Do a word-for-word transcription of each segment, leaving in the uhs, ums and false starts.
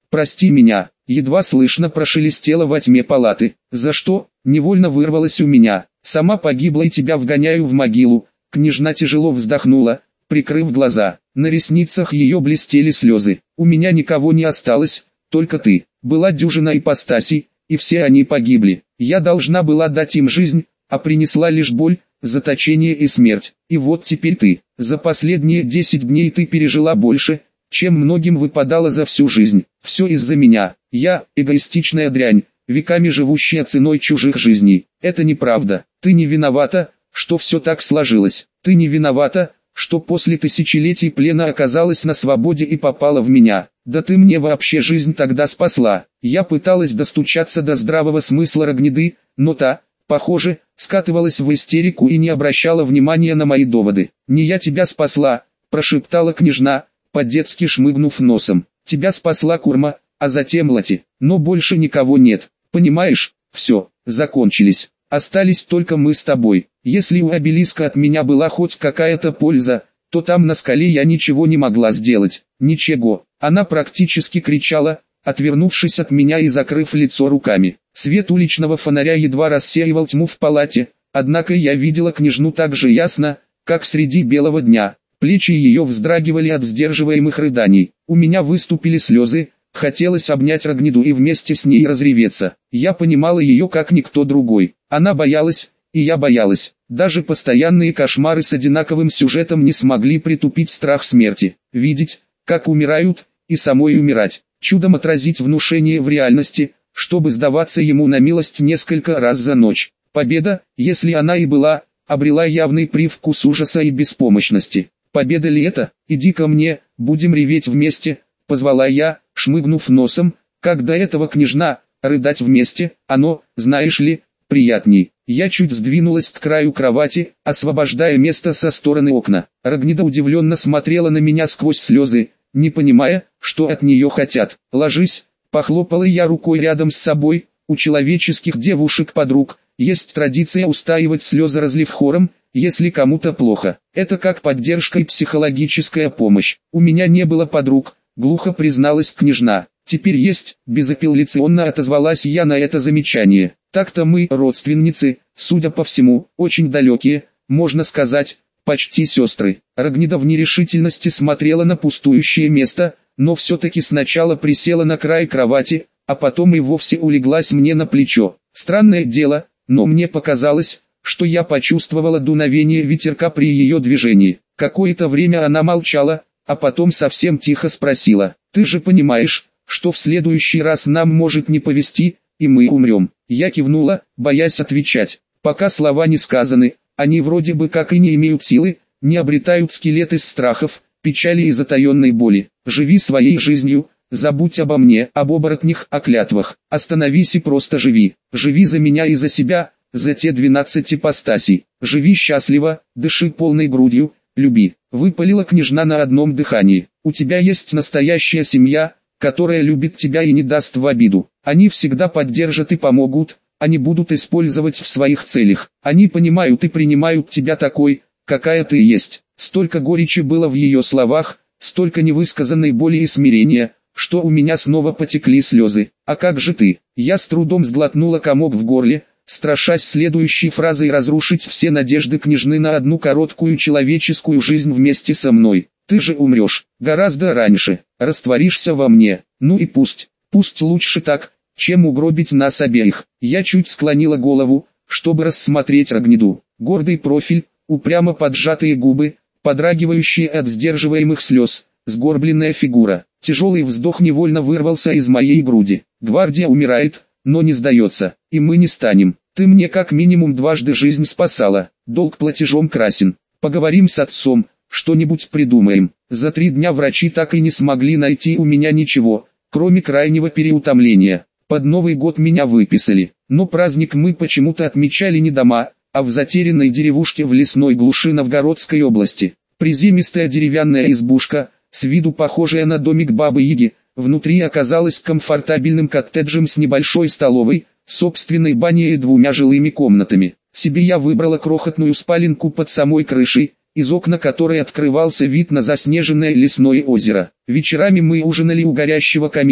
прости меня», едва слышно прошелестело во тьме палаты. «За что?» — невольно вырвалось у меня. «Сама погибла и тебя вгоняю в могилу». Княжна тяжело вздохнула, прикрыв глаза. На ресницах ее блестели слезы. «У меня никого не осталось, только ты. Была дюжина ипостасей, и все они погибли. Я должна была дать им жизнь, а принесла лишь боль, заточение и смерть. И вот теперь ты. За последние десять дней ты пережила больше, чем многим выпадало за всю жизнь. Все из-за меня. Я – эгоистичная дрянь, веками живущая ценой чужих жизней. Это неправда. Ты не виновата, что все так сложилось. Ты не виновата, что после тысячелетий плена оказалась на свободе и попала в меня. Да ты мне вообще жизнь тогда спасла». Я пыталась достучаться до здравого смысла Рогнеды, но та, похоже, скатывалась в истерику и не обращала внимания на мои доводы. «Не я тебя спасла», – прошептала княжна, по-детски шмыгнув носом. «Тебя спасла Курма, а затем Лати. Но больше никого нет. Понимаешь, все, закончились. Остались только мы с тобой. Если у обелиска от меня была хоть какая-то польза, то там на скале я ничего не могла сделать. Ничего». Она практически кричала, отвернувшись от меня и закрыв лицо руками. Свет уличного фонаря едва рассеивал тьму в палате, однако я видела княжну так же ясно, как среди белого дня. Плечи ее вздрагивали от сдерживаемых рыданий. У меня выступили слезы, хотелось обнять Рогнеду и вместе с ней разреветься. Я понимала ее как никто другой. Она боялась, и я боялась. Даже постоянные кошмары с одинаковым сюжетом не смогли притупить страх смерти. Видеть, как умирают, и самой умирать. Чудом отразить внушение в реальности, чтобы сдаваться ему на милость несколько раз за ночь. Победа, если она и была, обрела явный привкус ужаса и беспомощности. «Победа ли это? Иди ко мне, будем реветь вместе», — позвала я, шмыгнув носом, как до этого княжна, рыдать вместе, оно, знаешь ли, приятней. Я чуть сдвинулась к краю кровати, освобождая место со стороны окна. Рогнеда удивленно смотрела на меня сквозь слезы, не понимая, что от нее хотят. «Ложись», — похлопала я рукой рядом с собой. У человеческих девушек-подруг есть традиция устаивать слезоразлив хором, если кому-то плохо. Это как поддержка и психологическая помощь. «У меня не было подруг», — глухо призналась княжна. «Теперь есть», — безапелляционно отозвалась я на это замечание. «Так-то мы родственницы, судя по всему, очень далекие, можно сказать, почти сестры». Рогнеда в нерешительности смотрела на пустующее место, но все-таки сначала присела на край кровати, а потом и вовсе улеглась мне на плечо. Странное дело, но мне показалось, что я почувствовала дуновение ветерка при ее движении. Какое-то время она молчала, а потом совсем тихо спросила: «Ты же понимаешь, что в следующий раз нам может не повезти, и мы умрем?» Я кивнула, боясь отвечать. Пока слова не сказаны, они вроде бы как и не имеют силы, не обретают скелет из страхов, печали и затаенной боли. «Живи своей жизнью, забудь обо мне, об оборотнях, о клятвах. Остановись и просто живи. Живи за меня и за себя, за те двенадцать ипостасей. Живи счастливо, дыши полной грудью, люби», — выпалила княжна на одном дыхании. «У тебя есть настоящая семья, которая любит тебя и не даст в обиду. Они всегда поддержат и помогут, они будут использовать в своих целях. Они понимают и принимают тебя такой, какая ты есть». Столько горечи было в ее словах, столько невысказанной боли и смирения, что у меня снова потекли слезы. «А как же ты?» Я с трудом сглотнула комок в горле, страшась следующей фразой разрушить все надежды княжны на одну короткую человеческую жизнь вместе со мной. «Ты же умрешь, гораздо раньше, растворишься во мне. Ну и пусть, пусть лучше так, чем угробить нас обеих». Я чуть склонила голову, чтобы рассмотреть Рогнеду. Гордый профиль, упрямо поджатые губы, подрагивающие от сдерживаемых слез, сгорбленная фигура. Тяжелый вздох невольно вырвался из моей груди. «Гвардия умирает, но не сдается, и мы не станем. Ты мне как минимум дважды жизнь спасала, долг платежом красен. Поговорим с отцом, что-нибудь придумаем». За три дня врачи так и не смогли найти у меня ничего, кроме крайнего переутомления. Под Новый год меня выписали, но праздник мы почему-то отмечали не дома, а в затерянной деревушке в лесной глуши Новгородской области. Приземистая деревянная избушка, с виду похожая на домик Бабы-Яги, внутри оказалась комфортабельным коттеджем с небольшой столовой, собственной баней и двумя жилыми комнатами. Себе я выбрала крохотную спаленку под самой крышей, из окна которой открывался вид на заснеженное лесное озеро. Вечерами мы ужинали у горящего камина,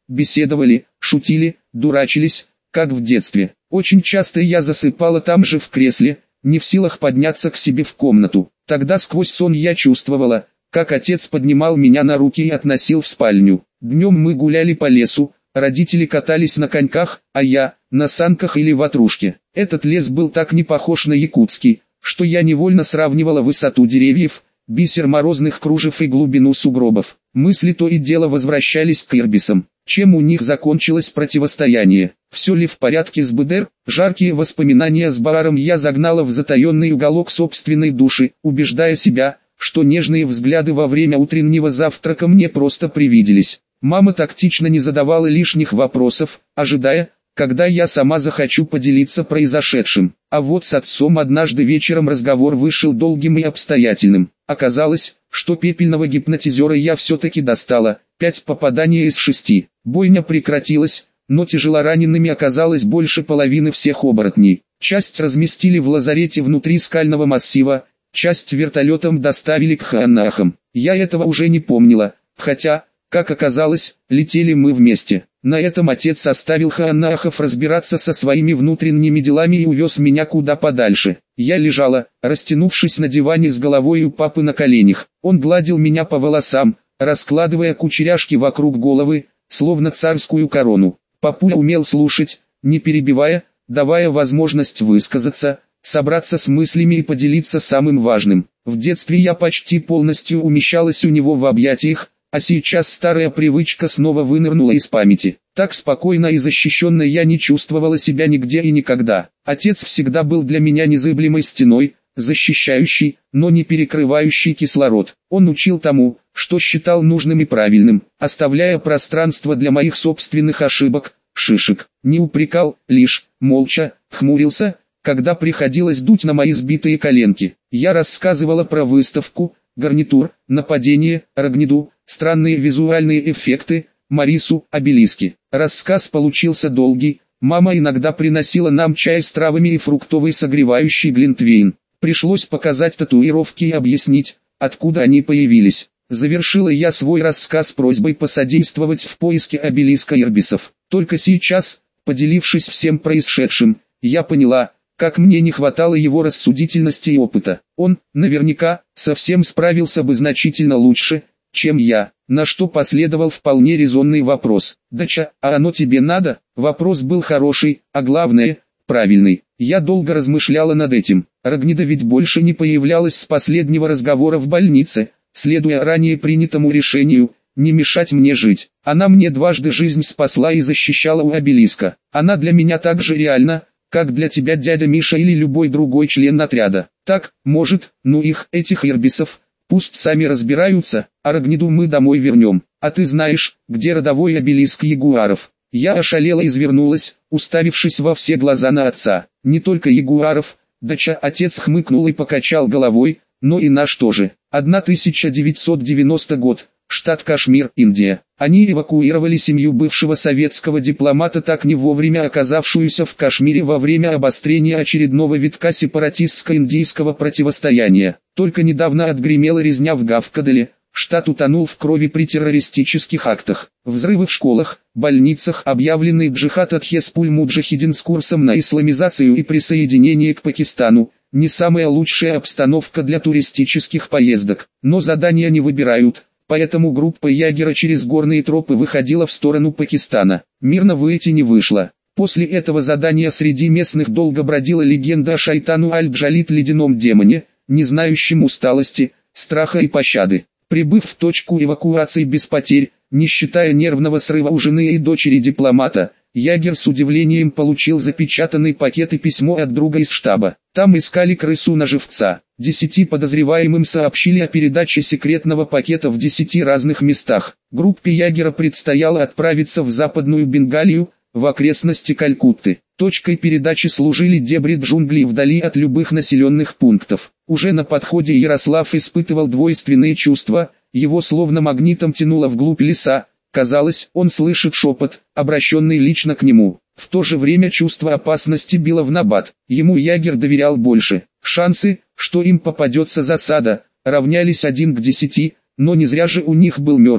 беседовали, шутили, дурачились, как в детстве. Очень часто я засыпала там же в кресле, не в силах подняться к себе в комнату. Тогда сквозь сон я чувствовала, как отец поднимал меня на руки и относил в спальню. Днем мы гуляли по лесу, родители катались на коньках, а я – на санках или ватрушке. Этот лес был так не похож на якутский, что я невольно сравнивала высоту деревьев, бисер морозных кружев и глубину сугробов. Мысли то и дело возвращались к ирбисам. Чем у них закончилось противостояние? Все ли в порядке с БДР? Жаркие воспоминания с Бааром я загнала в затаенный уголок собственной души, убеждая себя, что нежные взгляды во время утреннего завтрака мне просто привиделись. Мама тактично не задавала лишних вопросов, ожидая, когда я сама захочу поделиться произошедшим. А вот с отцом однажды вечером разговор вышел долгим и обстоятельным. Оказалось, что пепельного гипнотизера я все-таки достала, пять попаданий из шести. Бойня прекратилась, но тяжелоранеными оказалось больше половины всех оборотней. Часть разместили в лазарете внутри скального массива, часть вертолетом доставили к Хаанахам. Я этого уже не помнила, хотя, как оказалось, летели мы вместе. На этом отец оставил Хаанахов разбираться со своими внутренними делами и увез меня куда подальше. Я лежала, растянувшись на диване с головой у папы на коленях. Он гладил меня по волосам, раскладывая кучеряшки вокруг головы, словно царскую корону. Папуля умел слушать, не перебивая, давая возможность высказаться, собраться с мыслями и поделиться самым важным. В детстве я почти полностью умещалась у него в объятиях, а сейчас старая привычка снова вынырнула из памяти. Так спокойно и защищенно я не чувствовала себя нигде и никогда. Отец всегда был для меня незыблемой стеной, защищающей, но не перекрывающей кислород. Он учил тому, что считал нужным и правильным, оставляя пространство для моих собственных ошибок, шишек. Не упрекал, лишь, молча, хмурился, когда приходилось дуть на мои сбитые коленки. Я рассказывала про выставку, гарнитур, нападение, Рогнеду, странные визуальные эффекты, Марису, обелиски. Рассказ получился долгий, мама иногда приносила нам чай с травами и фруктовый согревающий глинтвейн. Пришлось показать татуировки и объяснить, откуда они появились. Завершила я свой рассказ просьбой посодействовать в поиске обелиска ирбисов. Только сейчас, поделившись всем происшедшим, я поняла, как мне не хватало его рассудительности и опыта. Он, наверняка, совсем справился бы значительно лучше, чем я. На что последовал вполне резонный вопрос. «Дача, а оно тебе надо?» Вопрос был хороший, а главное, правильный. Я долго размышляла над этим. Рогнеда ведь больше не появлялась с последнего разговора в больнице, следуя ранее принятому решению, не мешать мне жить. Она мне дважды жизнь спасла и защищала у обелиска. Она для меня так же реальна, как для тебя дядя Миша или любой другой член отряда. Так, может, ну их, этих ирбисов, пусть сами разбираются, а Рогнеду мы домой вернем. А ты знаешь, где родовой обелиск ягуаров? Я ошалела, извернулась, уставившись во все глаза на отца. Не только ягуаров, дача. Отец хмыкнул и покачал головой, но и наш тоже. тысяча девятьсот девяностый год, штат Кашмир, Индия. Они эвакуировали семью бывшего советского дипломата, так не вовремя оказавшуюся в Кашмире во время обострения очередного витка сепаратистско-индийского противостояния. Только недавно отгремела резня в Гавкадале, штат утонул в крови при террористических актах. Взрывы в школах, больницах, объявленный джихад от Хезбуль-Муджахидин с курсом на исламизацию и присоединение к Пакистану. Не самая лучшая обстановка для туристических поездок, но задания не выбирают. Поэтому группа ягера через горные тропы выходила в сторону Пакистана. Мирно выйти не вышло. После этого задания среди местных долго бродила легенда о Шайтану Аль-Джалит, ледяном демоне, не знающем усталости, страха и пощады. Прибыв в точку эвакуации без потерь, не считая нервного срыва у жены и дочери дипломата, ягер с удивлением получил запечатанный пакет и письмо от друга из штаба. Там искали крысу на живца. Десяти подозреваемым сообщили о передаче секретного пакета в десяти разных местах. Группе ягера предстояло отправиться в Западную Бенгалию, в окрестности Калькутты. Точкой передачи служили дебри джунглей вдали от любых населенных пунктов. Уже на подходе Ярослав испытывал двойственные чувства, его словно магнитом тянуло вглубь леса. Казалось, он слышит шепот, обращенный лично к нему. В то же время чувство опасности било в набат. Ему ягер доверял больше. Шансы, что им попадется засада, равнялись один к десяти, но не зря же у них был Мёрфи.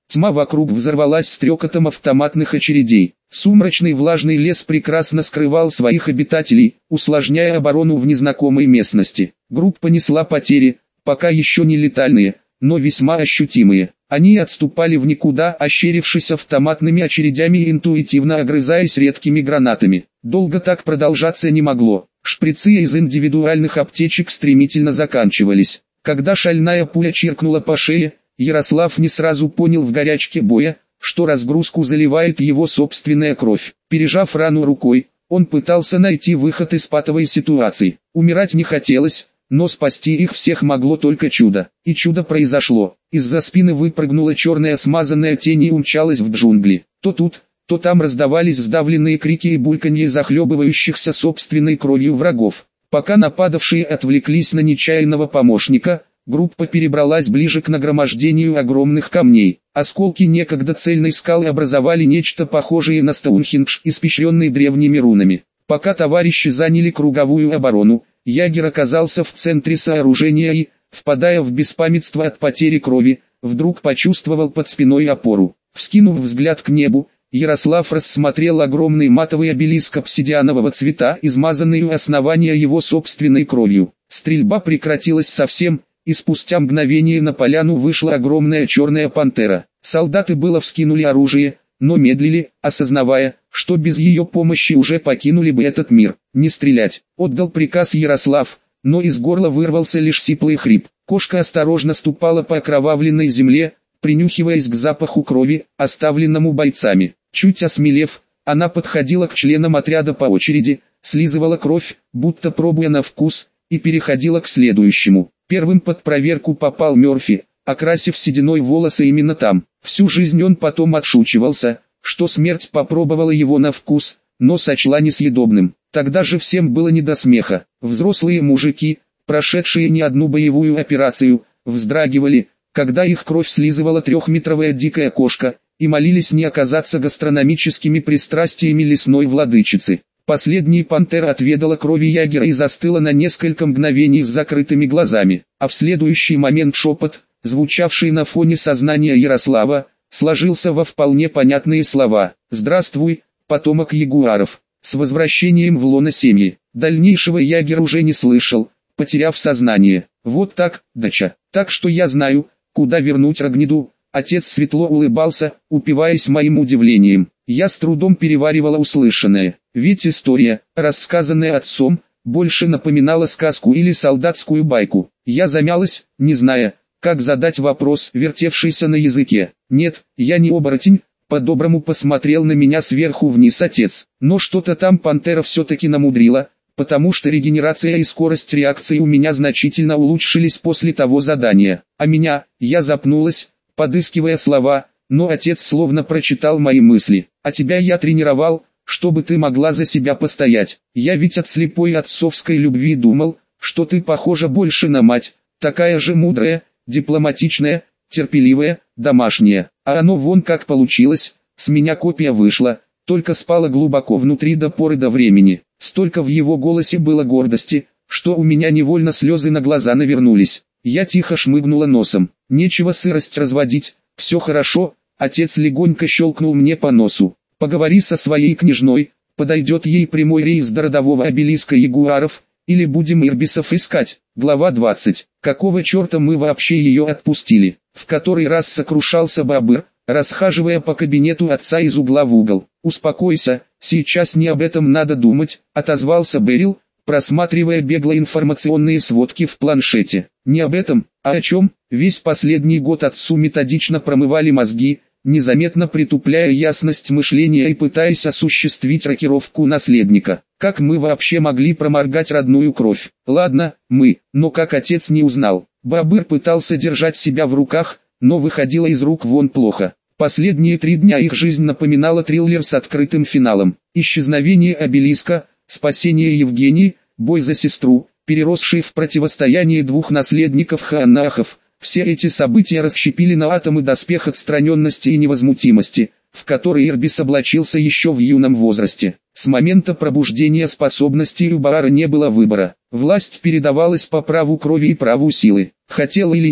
Тьма вокруг взорвалась стрекотом автоматных очередей. Сумрачный влажный лес прекрасно скрывал своих обитателей, усложняя оборону в незнакомой местности. Группа несла потери, пока еще не летальные, но весьма ощутимые. Они отступали в никуда, ощерившись автоматными очередями и интуитивно огрызаясь редкими гранатами. Долго так продолжаться не могло. Шприцы из индивидуальных аптечек стремительно заканчивались. Когда шальная пуля чиркнула по шее, Ярослав не сразу понял в горячке боя, что разгрузку заливает его собственная кровь. Пережав рану рукой, он пытался найти выход из патовой ситуации. Умирать не хотелось, но спасти их всех могло только чудо. И чудо произошло. Из-за спины выпрыгнула черная смазанная тень и умчалась в джунгли. То тут, то там раздавались сдавленные крики и бульканье захлебывающихся собственной кровью врагов. Пока нападавшие отвлеклись на нечаянного помощника, группа перебралась ближе к нагромождению огромных камней. Осколки некогда цельной скалы образовали нечто похожее на Стоунхендж, испещренный древними рунами. Пока товарищи заняли круговую оборону, ягер оказался в центре сооружения и, впадая в беспамятство от потери крови, вдруг почувствовал под спиной опору. Вскинув взгляд к небу, Ярослав рассмотрел огромный матовый обелиск обсидианового цвета, измазанный у основания его собственной кровью. Стрельба прекратилась совсем, и спустя мгновение на поляну вышла огромная черная пантера. Солдаты было вскинули оружие, но медлили, осознавая, что без ее помощи уже покинули бы этот мир. «Не стрелять!» — отдал приказ Ярослав, но из горла вырвался лишь сиплый хрип. Кошка осторожно ступала по окровавленной земле, принюхиваясь к запаху крови, оставленному бойцами. Чуть осмелев, она подходила к членам отряда по очереди, слизывала кровь, будто пробуя на вкус, и переходила к следующему. Первым под проверку попал Мёрфи, окрасив сединой волосы именно там. Всю жизнь он потом отшучивался, что смерть попробовала его на вкус, но сочла несъедобным. Тогда же всем было не до смеха. Взрослые мужики, прошедшие не одну боевую операцию, вздрагивали, когда их кровь слизывала трехметровая дикая кошка, и молились не оказаться гастрономическими пристрастиями лесной владычицы. Последняя пантера отведала крови ягера и застыла на несколько мгновений с закрытыми глазами, а в следующий момент шепот, звучавший на фоне сознания Ярослава, сложился во вполне понятные слова: «Здравствуй, потомок ягуаров, с возвращением в лоно семьи». Дальнейшего ягер уже не слышал, потеряв сознание. «Вот так, дача, так что я знаю, куда вернуть Рогнеду». Отец светло улыбался, упиваясь моим удивлением. Я с трудом переваривала услышанное, ведь история, рассказанная отцом, больше напоминала сказку или солдатскую байку. Я замялась, не зная, как задать вопрос, вертевшийся на языке. «Нет, я не оборотень», — по-доброму посмотрел на меня сверху вниз отец. Но что-то там пантера все-таки намудрила, потому что регенерация и скорость реакции у меня значительно улучшились после того задания. А меня, я запнулась, подыскивая слова, но отец словно прочитал мои мысли. «А тебя я тренировал, чтобы ты могла за себя постоять. Я ведь от слепой отцовской любви думал, что ты похожа больше на мать, такая же мудрая, дипломатичная, терпеливая, домашняя. А оно вон как получилось, с меня копия вышла, только спала глубоко внутри до поры до времени». Столько в его голосе было гордости, что у меня невольно слезы на глаза навернулись. Я тихо шмыгнула носом. «Нечего сырость разводить, все хорошо», — отец легонько щелкнул мне по носу. «Поговори со своей княжной, подойдет ей прямой рейс до родового обелиска ягуаров, или будем ирбисов искать». Глава двадцать. Какого черта мы вообще ее отпустили? В который раз сокрушался Бабыр, расхаживая по кабинету отца из угла в угол. «Успокойся, сейчас не об этом надо думать», — отозвался Берил, просматривая бегло информационные сводки в планшете. «Не об этом, а о чем?» Весь последний год отцу методично промывали мозги, незаметно притупляя ясность мышления и пытаясь осуществить рокировку наследника. Как мы вообще могли проморгать родную кровь? Ладно, мы, но как отец не узнал? Бабыр пытался держать себя в руках, но выходило из рук вон плохо. Последние три дня их жизнь напоминала триллер с открытым финалом. Исчезновение обелиска, спасение Евгении, бой за сестру, переросший в противостояние двух наследников Хаанахов. Все эти события расщепили на атомы доспех отстраненности и невозмутимости, в который Ирбис облачился еще в юном возрасте. С момента пробуждения способностей у Баара не было выбора. Власть передавалась по праву крови и праву силы. Хотел или нет,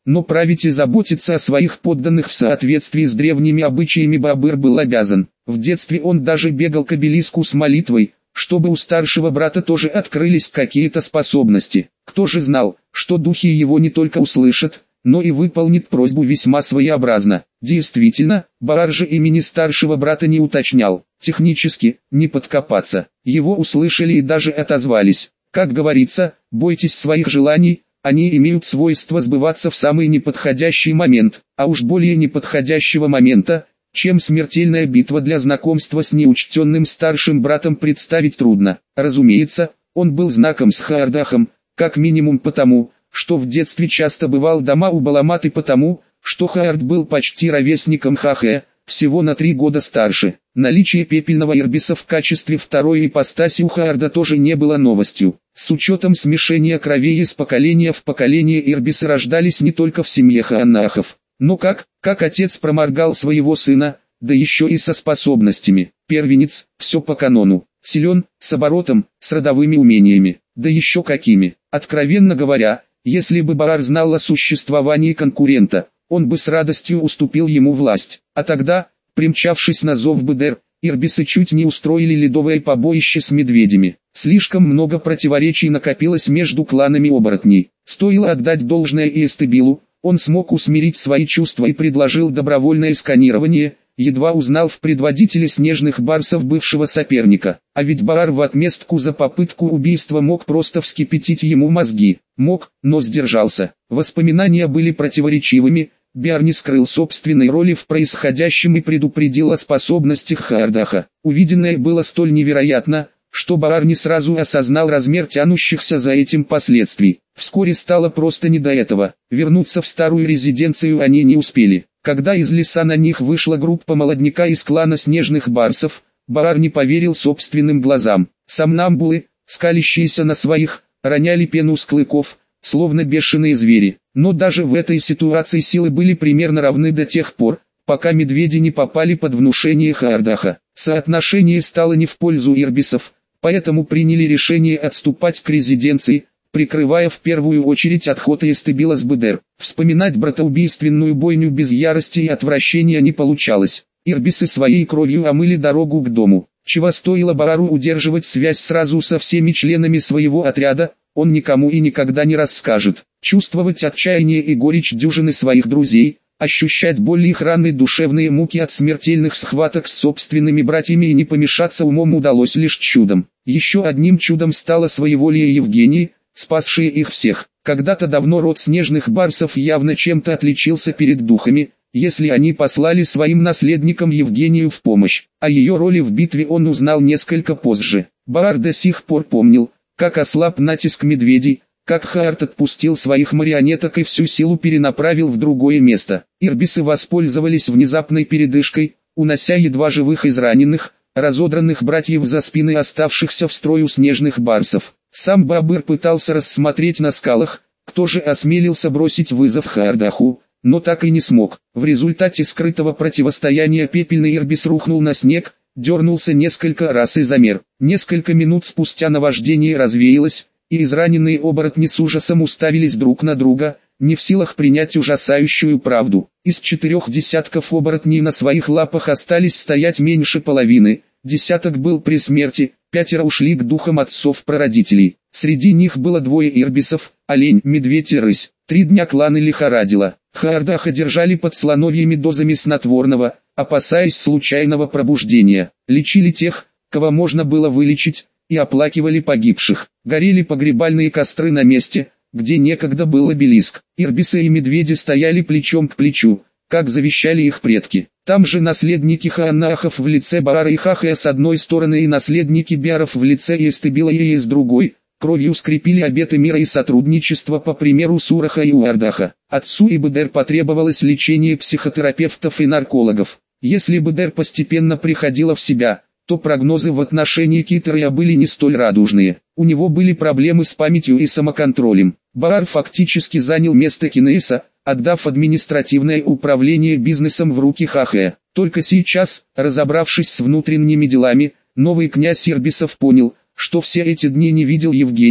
но править и заботиться о своих подданных в соответствии с древними обычаями Баабыр был обязан. В детстве он даже бегал к обелиску с молитвой, чтобы у старшего брата тоже открылись какие-то способности. Кто же знал, что духи его не только услышат, но и выполнит просьбу весьма своеобразно. Действительно, Баар же имени старшего брата не уточнял. Технически, не подкопаться. Его услышали и даже отозвались. Как говорится, бойтесь своих желаний, они имеют свойство сбываться в самый неподходящий момент, а уж более неподходящего момента, чем смертельная битва для знакомства с неучтенным старшим братом, представить трудно. Разумеется, он был знаком с Хаардахом, как минимум потому, что в детстве часто бывал дома у Баламат, и потому, что Хаард был почти ровесником Хахе, всего на три года старше. Наличие пепельного ирбиса в качестве второй ипостаси у Хаарда тоже не было новостью. С учетом смешения кровей из поколения в поколение ирбисы рождались не только в семье Хаанахов. Но как, как отец проморгал своего сына, да еще и со способностями. Первенец, все по канону, силен, с оборотом, с родовыми умениями, да еще какими. Откровенно говоря, если бы Баар знал о существовании конкурента, он бы с радостью уступил ему власть. А тогда, примчавшись на зов Бедер, ирбисы чуть не устроили ледовое побоище с медведями. Слишком много противоречий накопилось между кланами оборотней. Стоило отдать должное и Эстебилу, он смог усмирить свои чувства и предложил добровольное сканирование, едва узнал в предводителе снежных барсов бывшего соперника. А ведь Баар в отместку за попытку убийства мог просто вскипятить ему мозги. Мог, но сдержался. Воспоминания были противоречивыми, Биар не скрыл собственной роли в происходящем и предупредил о способностях Хаардаха. Увиденное было столь невероятно, что Баар не сразу осознал размер тянущихся за этим последствий. Вскоре стало просто не до этого. Вернуться в старую резиденцию они не успели. Когда из леса на них вышла группа молодняка из клана снежных барсов, Баар не поверил собственным глазам. Сомнамбулы, скалящиеся на своих, роняли пену с клыков, словно бешеные звери. Но даже в этой ситуации силы были примерно равны до тех пор, пока медведи не попали под внушение Хаардаха. Соотношение стало не в пользу ирбисов, поэтому приняли решение отступать к резиденции, прикрывая в первую очередь отход Эстебила с Бедер. Вспоминать братоубийственную бойню без ярости и отвращения не получалось. Ирбисы своей кровью омыли дорогу к дому. Чего стоило Баару удерживать связь сразу со всеми членами своего отряда, он никому и никогда не расскажет. Чувствовать отчаяние и горечь дюжины своих друзей, ощущать боль их раны, душевные муки от смертельных схваток с собственными братьями и не помешаться умом удалось лишь чудом. Еще одним чудом стало своеволие Евгении, спасшее их всех. Когда-то давно род снежных барсов явно чем-то отличился перед духами, если они послали своим наследникам Евгению в помощь. О ее роли в битве он узнал несколько позже. Баар до сих пор помнил, как ослаб натиск медведей, как Хаард отпустил своих марионеток и всю силу перенаправил в другое место. Ирбисы воспользовались внезапной передышкой, унося едва живых из раненых, разодранных братьев за спины оставшихся в строю снежных барсов. Сам Баабыр пытался рассмотреть на скалах, кто же осмелился бросить вызов Хаардаху, но так и не смог. В результате скрытого противостояния пепельный ирбис рухнул на снег, дернулся несколько раз и замер. Несколько минут спустя наваждение развеялось, и израненные оборотни с ужасом уставились друг на друга, не в силах принять ужасающую правду. Из четырех десятков оборотней на своих лапах остались стоять меньше половины, десяток был при смерти, пятеро ушли к духам отцов-прародителей. Среди них было двое ирбисов, олень, медведь и рысь. Три дня кланы лихорадило. Хаардаха держали под слоновьими дозами снотворного, опасаясь случайного пробуждения. Лечили тех, кого можно было вылечить, и оплакивали погибших. Горели погребальные костры на месте, где некогда был обелиск. Ирбисы и медведи стояли плечом к плечу, как завещали их предки. Там же наследники Хаанахов в лице Баара и Хахея с одной стороны и наследники Биаров в лице Эстебила и с другой, кровью скрепили обеты мира и сотрудничества по примеру Сураха и Уардаха. Отцу и Бедер потребовалось лечение психотерапевтов и наркологов. Если Бедер постепенно приходила в себя, то прогнозы в отношении Китария были не столь радужные. У него были проблемы с памятью и самоконтролем. Баар фактически занял место Кинеиса, отдав административное управление бизнесом в руки Хахея. Только сейчас, разобравшись с внутренними делами, новый князь ирбисов понял, что все эти дни не видел Евгении,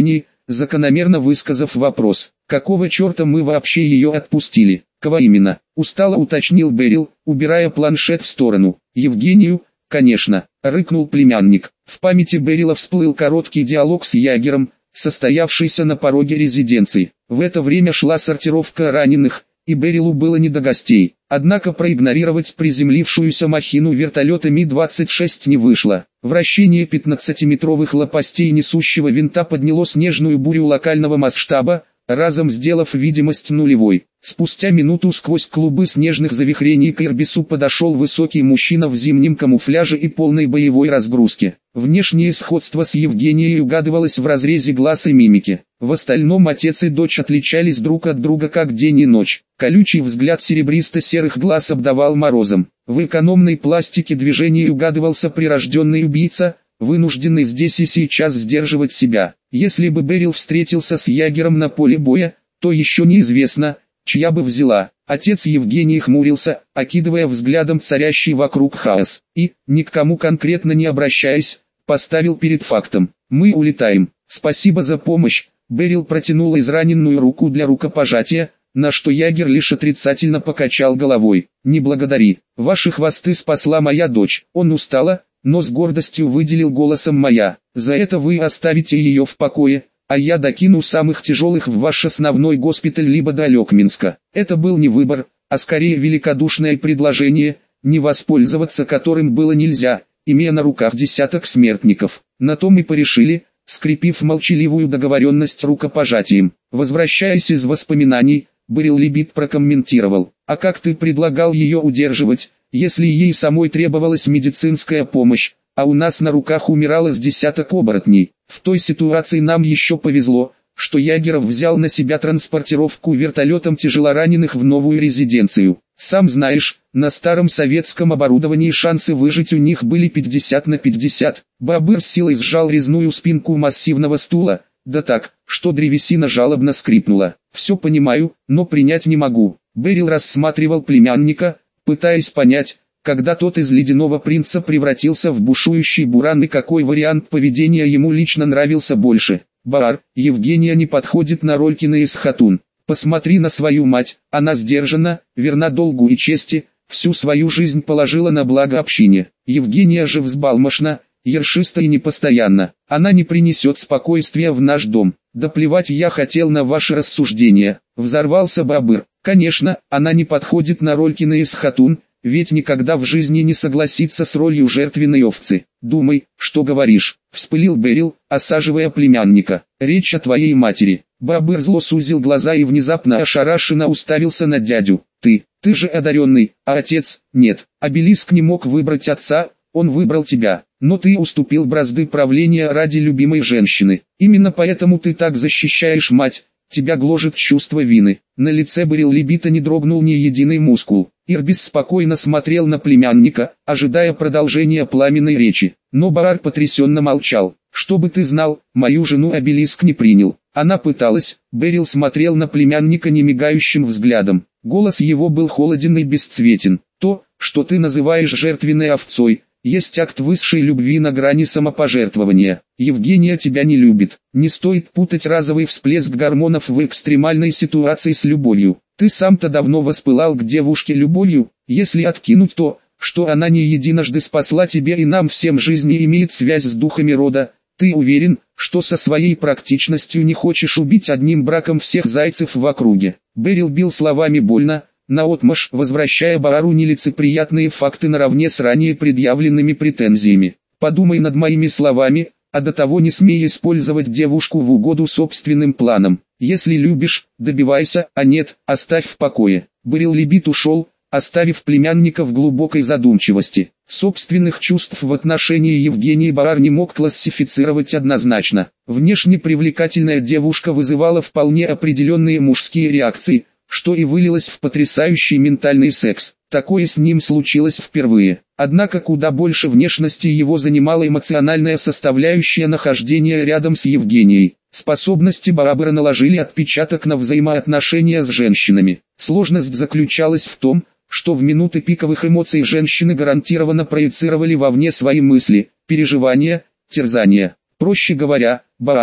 закономерно высказав вопрос, какого черта мы вообще ее отпустили. Кого именно? Устало уточнил Берил, убирая планшет в сторону. Евгению, конечно, рыкнул племянник. В памяти Берила всплыл короткий диалог с ягером, состоявшийся на пороге резиденции. В это время шла сортировка раненых, и Берилу было не до гостей. Однако проигнорировать приземлившуюся махину вертолета Ми двадцать шесть не вышло. Вращение пятнадцатиметровых лопастей несущего винта подняло снежную бурю локального масштаба, разом сделав видимость нулевой. Спустя минуту сквозь клубы снежных завихрений к Ирбису подошел высокий мужчина в зимнем камуфляже и полной боевой разгрузке. Внешнее сходство с Евгенией угадывалось в разрезе глаз и мимики. В остальном отец и дочь отличались друг от друга как день и ночь. Колючий взгляд серебристо-серых глаз обдавал морозом. В экономной пластике движений угадывался прирожденный убийца, вынужденный здесь и сейчас сдерживать себя. Если бы Берил встретился с ягером на поле боя, то еще неизвестно, чья бы взяла. Отец Евгений хмурился, окидывая взглядом царящий вокруг хаос, и, ни к кому конкретно не обращаясь, поставил перед фактом. «Мы улетаем. Спасибо за помощь». Берил протянул израненную руку для рукопожатия, на что ягер лишь отрицательно покачал головой. «Не благодари. Ваши хвосты спасла моя дочь». Он устало, но с гордостью выделил голосом «моя». «За это вы оставите ее в покое, а я докину самых тяжелых в ваш основной госпиталь либо до Лёкминска». Это был не выбор, а скорее великодушное предложение, не воспользоваться которым было нельзя, имея на руках десяток смертников. На том и порешили, скрепив молчаливую договоренность рукопожатием. Возвращаясь из воспоминаний, Берил Либит прокомментировал: «А как ты предлагал ее удерживать, если ей самой требовалась медицинская помощь, а у нас на руках умирало с десяток оборотней? В той ситуации нам еще повезло, что Ягеров взял на себя транспортировку вертолетом тяжелораненых в новую резиденцию. Сам знаешь, на старом советском оборудовании шансы выжить у них были пятьдесят на пятьдесят. Бабыр с силой сжал резную спинку массивного стула, да так, что древесина жалобно скрипнула. «Все понимаю, но принять не могу». Берил рассматривал племянника, пытаясь понять, когда тот из ледяного принца превратился в бушующий буран и какой вариант поведения ему лично нравился больше. «Баар, Евгения не подходит на роль Кины из Хатун. Посмотри на свою мать, она сдержана, верна долгу и чести, всю свою жизнь положила на благо общине. Евгения же взбалмошна, ершиста и непостоянна. Она не принесет спокойствия в наш дом. Да плевать я хотел на ваши рассуждения», — взорвался Бабыр. «Конечно, она не подходит на роль Кины из Хатун, ведь никогда в жизни не согласится с ролью жертвенной овцы. Думай, что говоришь», — вспылил Берил, осаживая племянника. «Речь о твоей матери». Бабыр зло сузил глаза и внезапно ошарашенно уставился на дядю. «Ты, ты же одаренный, а отец, нет. Обелиск не мог выбрать отца, он выбрал тебя. Но ты уступил бразды правления ради любимой женщины. Именно поэтому ты так защищаешь мать, тебя гложет чувство вины». На лице Берил Либита не дрогнул ни единый мускул. Ирбис спокойно смотрел на племянника, ожидая продолжения пламенной речи. Но Баар потрясенно молчал. «Чтобы ты знал, мою жену Обелиск не принял. Она пыталась». Берил смотрел на племянника немигающим взглядом. Голос его был холоден и бесцветен. «То, что ты называешь жертвенной овцой, есть акт высшей любви на грани самопожертвования. Евгения тебя не любит. Не стоит путать разовый всплеск гормонов в экстремальной ситуации с любовью. Ты сам-то давно воспылал к девушке любовью. Если откинуть то, что она не единожды спасла тебе и нам всем жизни имеет связь с духами рода, ты уверен, что со своей практичностью не хочешь убить одним браком всех зайцев в округе?» Берил бил словами больно, наотмашь возвращая Баару нелицеприятные факты наравне с ранее предъявленными претензиями. «Подумай над моими словами, а до того не смей использовать девушку в угоду собственным планам. Если любишь, добивайся, а нет, оставь в покое». Берил Либит ушел, оставив племянника в глубокой задумчивости. Собственных чувств в отношении Евгении Баар не мог классифицировать однозначно. Внешне привлекательная девушка вызывала вполне определенные мужские реакции, что и вылилось в потрясающий ментальный секс. Такое с ним случилось впервые. Однако куда больше внешности его занимала эмоциональная составляющая нахождения рядом с Евгенией. Способности Баабыра наложили отпечаток на взаимоотношения с женщинами. Сложность заключалась в том, что в минуты пиковых эмоций женщины гарантированно проецировали вовне свои мысли, переживания, терзания. Проще говоря, Баар,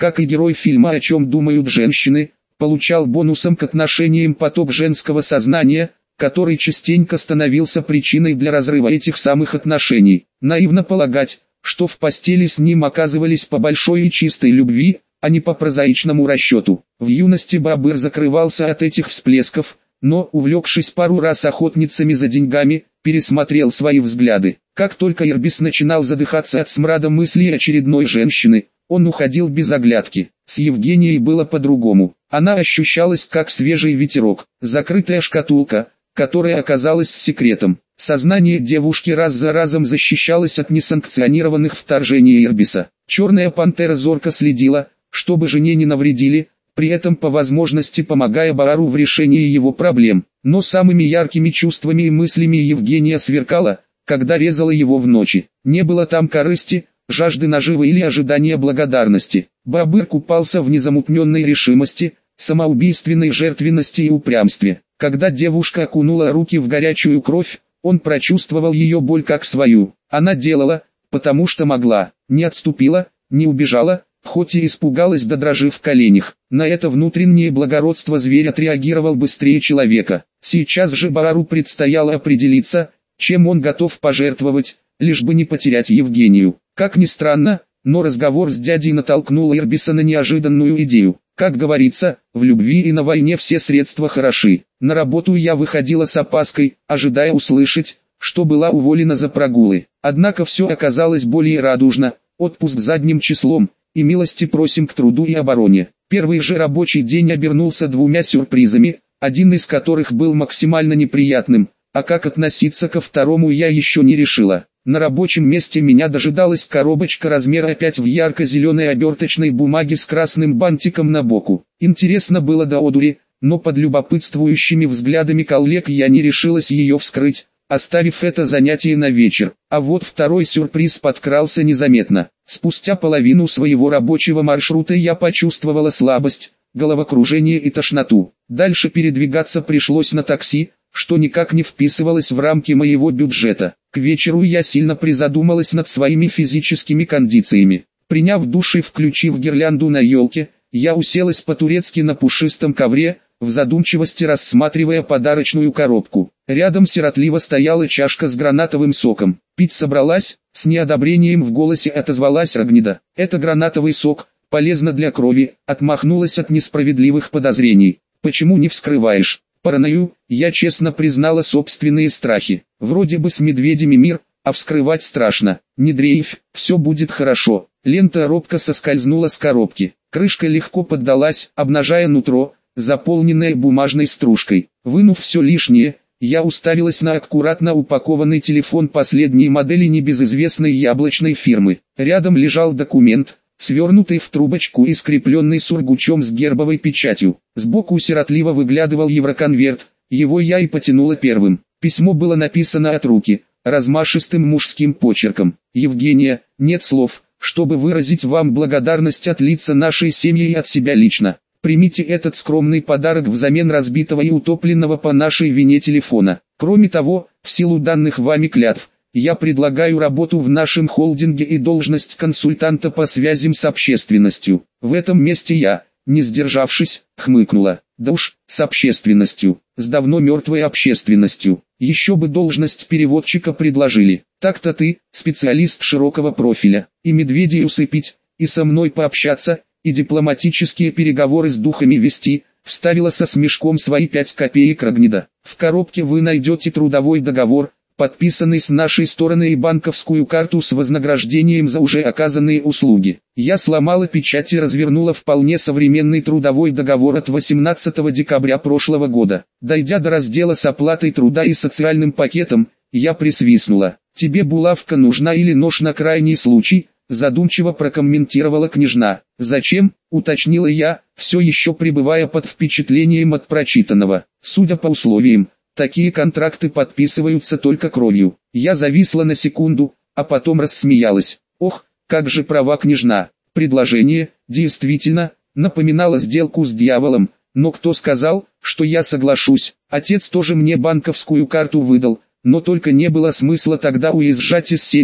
как и герой фильма «О чем думают женщины», получал бонусом к отношениям поток женского сознания, который частенько становился причиной для разрыва этих самых отношений. Наивно полагать, что в постели с ним оказывались по большой и чистой любви, а не по прозаичному расчету. В юности Бабыр закрывался от этих всплесков, но, увлекшись пару раз охотницами за деньгами, пересмотрел свои взгляды. Как только Ирбис начинал задыхаться от смрада мыслей очередной женщины, он уходил без оглядки. С Евгенией было по-другому. Она ощущалась как свежий ветерок, закрытая шкатулка, которая оказалась секретом. Сознание девушки раз за разом защищалось от несанкционированных вторжений Ирбиса. Черная пантера зорко следила, чтобы жене не навредили, при этом по возможности помогая Баару в решении его проблем. Но самыми яркими чувствами и мыслями Евгения сверкала, когда резала его в ночи. Не было там корысти, жажды наживы или ожидания благодарности. Бабыр купался в незамутненной решимости, самоубийственной жертвенности и упрямстве. Когда девушка окунула руки в горячую кровь, он прочувствовал ее боль как свою. Она делала, потому что могла, не отступила, не убежала, хоть и испугалась до дрожи в коленях. На это внутреннее благородство зверь отреагировал быстрее человека. Сейчас же Баару предстояло определиться, чем он готов пожертвовать, лишь бы не потерять Евгению. Как ни странно, но разговор с дядей натолкнул Ирбиса на неожиданную идею. Как говорится, в любви и на войне все средства хороши. На работу я выходила с опаской, ожидая услышать, что была уволена за прогулы. Однако все оказалось более радужно, отпуск задним числом, и милости просим к труду и обороне. Первый же рабочий день обернулся двумя сюрпризами, один из которых был максимально неприятным, а как относиться ко второму я еще не решила. На рабочем месте меня дожидалась коробочка размера пять в ярко-зеленой оберточной бумаге с красным бантиком на боку. Интересно было до одури, но под любопытствующими взглядами коллег я не решилась ее вскрыть, оставив это занятие на вечер. А вот второй сюрприз подкрался незаметно. Спустя половину своего рабочего маршрута я почувствовала слабость, головокружение и тошноту. Дальше передвигаться пришлось на такси, что никак не вписывалось в рамки моего бюджета. К вечеру я сильно призадумалась над своими физическими кондициями. Приняв душ и включив гирлянду на елке, я уселась по-турецки на пушистом ковре, в задумчивости рассматривая подарочную коробку. Рядом сиротливо стояла чашка с гранатовым соком. Пить собралась, с неодобрением в голосе отозвалась Рогнида. Это гранатовый сок, полезно для крови, отмахнулась от несправедливых подозрений. Почему не вскрываешь? Паранойю, я честно признала собственные страхи. Вроде бы с медведями мир, а вскрывать страшно. Не дрейфь, все будет хорошо. Лента робко соскользнула с коробки. Крышка легко поддалась, обнажая нутро, заполненное бумажной стружкой. Вынув все лишнее, я уставилась на аккуратно упакованный телефон последней модели небезызвестной яблочной фирмы. Рядом лежал документ, свернутый в трубочку и скрепленный сургучом с гербовой печатью. Сбоку сиротливо выглядывал евроконверт, его я и потянула первым. Письмо было написано от руки, размашистым мужским почерком. «Евгения, нет слов, чтобы выразить вам благодарность от лица нашей семьи и от себя лично. Примите этот скромный подарок взамен разбитого и утопленного по нашей вине телефона. Кроме того, в силу данных вами клятв, я предлагаю работу в нашем холдинге и должность консультанта по связям с общественностью». В этом месте я, не сдержавшись, хмыкнула. Да уж, с общественностью, с давно мертвой общественностью. Еще бы должность переводчика предложили. Так-то ты, специалист широкого профиля, и медведей усыпить, и со мной пообщаться, и дипломатические переговоры с духами вести, вставила со смешком свои пять копеек Рогнида. В коробке вы найдете трудовой договор, подписанный с нашей стороны, и банковскую карту с вознаграждением за уже оказанные услуги. Я сломала печать и развернула вполне современный трудовой договор от восемнадцатого декабря прошлого года. Дойдя до раздела с оплатой труда и социальным пакетом, я присвистнула. «Тебе булавка нужна или нож на крайний случай?» Задумчиво прокомментировала княжна. «Зачем?» — уточнила я, все еще пребывая под впечатлением от прочитанного. Судя по условиям, такие контракты подписываются только кровью. Я зависла на секунду, а потом рассмеялась. Ох, как же права княжна. Предложение, действительно, напоминало сделку с дьяволом, но кто сказал, что я соглашусь? Отец тоже мне банковскую карту выдал, но только не было смысла тогда уезжать из семьи,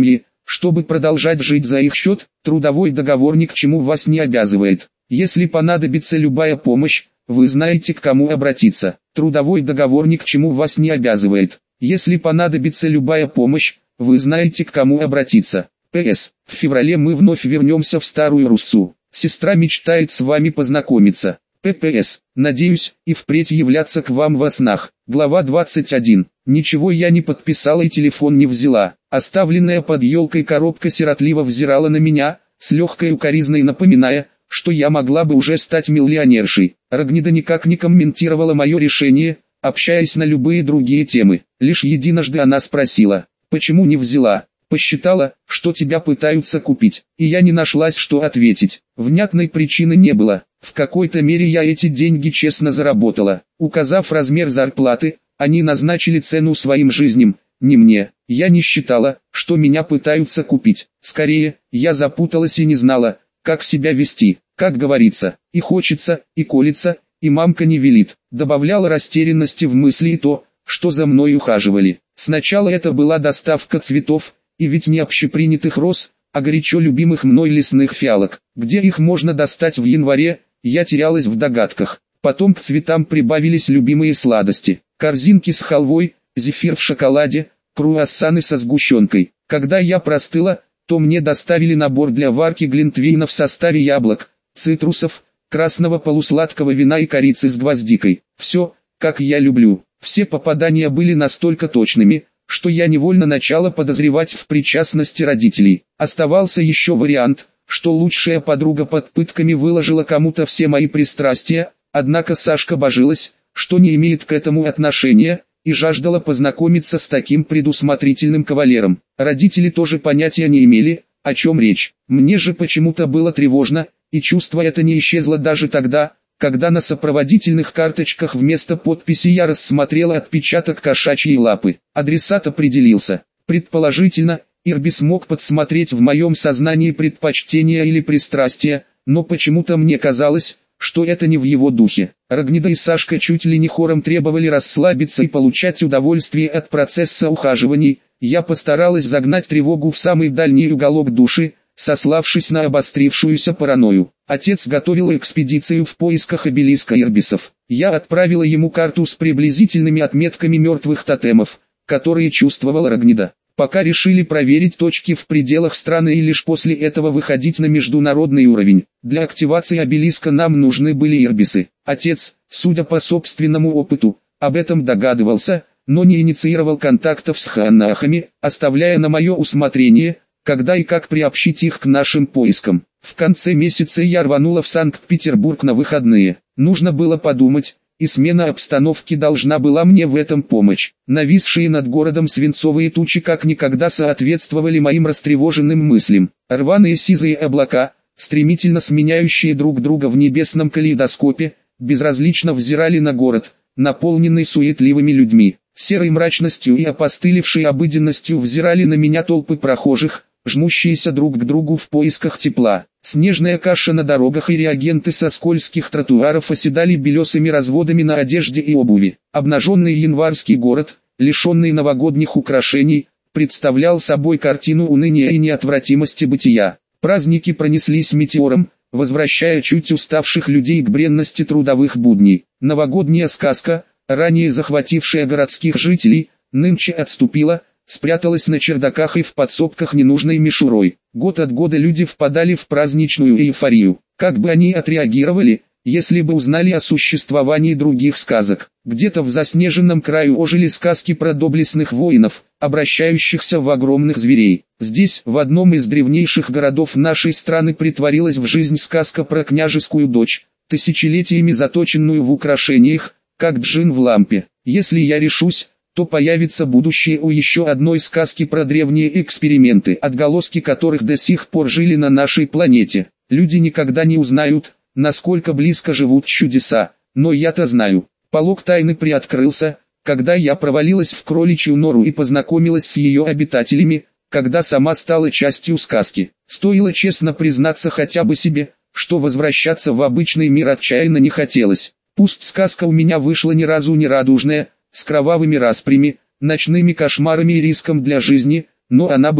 чтобы продолжать жить за их счет, трудовой договор ни к чему вас не обязывает. Если понадобится любая помощь, вы знаете, к кому обратиться. Трудовой договор ни к чему вас не обязывает. Если понадобится любая помощь, вы знаете, к кому обратиться. П С. В феврале мы вновь вернемся в Старую Руссу. Сестра мечтает с вами познакомиться. П П С. Надеюсь, и впредь являться к вам во снах. Глава двадцать один. Ничего я не подписала и телефон не взяла. Оставленная под елкой коробка сиротливо взирала на меня, с легкой укоризной напоминая, что я могла бы уже стать миллионершей. Рогнида никак не комментировала мое решение, общаясь на любые другие темы. Лишь единожды она спросила: «Почему не взяла?» «Посчитала, что тебя пытаются купить», и я не нашлась, что ответить. Внятной причины не было. В какой-то мере я эти деньги честно заработала. Указав размер зарплаты, они назначили цену своим жизням, не мне. Я не считала, что меня пытаются купить. Скорее, я запуталась и не знала, как себя вести. Как говорится, и хочется, и колется, и мамка не велит. Добавляла растерянности в мысли и то, что за мной ухаживали. Сначала это была доставка цветов, и ведь не общепринятых роз, а горячо любимых мной лесных фиалок. Где их можно достать в январе, я терялась в догадках. Потом к цветам прибавились любимые сладости. Корзинки с халвой, зефир в шоколаде, круассаны со сгущенкой. Когда я простыла, то мне доставили набор для варки глинтвейна в составе яблок, цитрусов, красного полусладкого вина и корицы с гвоздикой. Все, как я люблю. Все попадания были настолько точными, что я невольно начала подозревать в причастности родителей. Оставался еще вариант, что лучшая подруга под пытками выложила кому-то все мои пристрастия, однако Сашка божилась, что не имеет к этому отношения, и жаждала познакомиться с таким предусмотрительным кавалером. Родители тоже понятия не имели, о чем речь. Мне же почему-то было тревожно, и чувство это не исчезло даже тогда, когда на сопроводительных карточках вместо подписи я рассмотрела отпечаток кошачьей лапы. Адресат определился. Предположительно, Ирбис мог подсмотреть в моем сознании предпочтения или пристрастия, но почему-то мне казалось, что это не в его духе. Рогнида и Сашка чуть ли не хором требовали расслабиться и получать удовольствие от процесса ухаживаний. Я постаралась загнать тревогу в самый дальний уголок души, сославшись на обострившуюся паранойю. Отец готовил экспедицию в поисках обелиска Ирбисов. Я отправила ему карту с приблизительными отметками мертвых тотемов, которые чувствовала Рогнида. Пока решили проверить точки в пределах страны и лишь после этого выходить на международный уровень. Для активации обелиска нам нужны были ирбисы. Отец, судя по собственному опыту, об этом догадывался, но не инициировал контактов с ханахами, оставляя на мое усмотрение, когда и как приобщить их к нашим поискам. В конце месяца я рванула в Санкт-Петербург на выходные. Нужно было подумать, и смена обстановки должна была мне в этом помочь. Нависшие над городом свинцовые тучи как никогда соответствовали моим растревоженным мыслям. Рваные сизые облака, стремительно сменяющие друг друга в небесном калейдоскопе, безразлично взирали на город, наполненный суетливыми людьми. Серой мрачностью и опостылевшей обыденностью взирали на меня толпы прохожих, жмущиеся друг к другу в поисках тепла. Снежная каша на дорогах и реагенты со скользких тротуаров оседали белесыми разводами на одежде и обуви. Обнаженный январский город, лишенный новогодних украшений, представлял собой картину уныния и неотвратимости бытия. Праздники пронеслись метеором, возвращая чуть уставших людей к бренности трудовых будней. Новогодняя сказка, ранее захватившая городских жителей, нынче отступила, спряталась на чердаках и в подсобках ненужной мишурой. Год от года люди впадали в праздничную эйфорию. Как бы они отреагировали, если бы узнали о существовании других сказок? Где-то в заснеженном краю ожили сказки про доблестных воинов, обращающихся в огромных зверей. Здесь, в одном из древнейших городов нашей страны, притворилась в жизнь сказка про княжескую дочь, тысячелетиями заточенную в украшениях, как джин в лампе. Если я решусь, то появится будущее у еще одной сказки про древние эксперименты, отголоски которых до сих пор жили на нашей планете. Люди никогда не узнают, насколько близко живут чудеса, но я-то знаю. Полог тайны приоткрылся, когда я провалилась в кроличью нору и познакомилась с ее обитателями, когда сама стала частью сказки. Стоило честно признаться хотя бы себе, что возвращаться в обычный мир отчаянно не хотелось. Пусть сказка у меня вышла ни разу не радужная, с кровавыми распрями, ночными кошмарами и риском для жизни, но она была.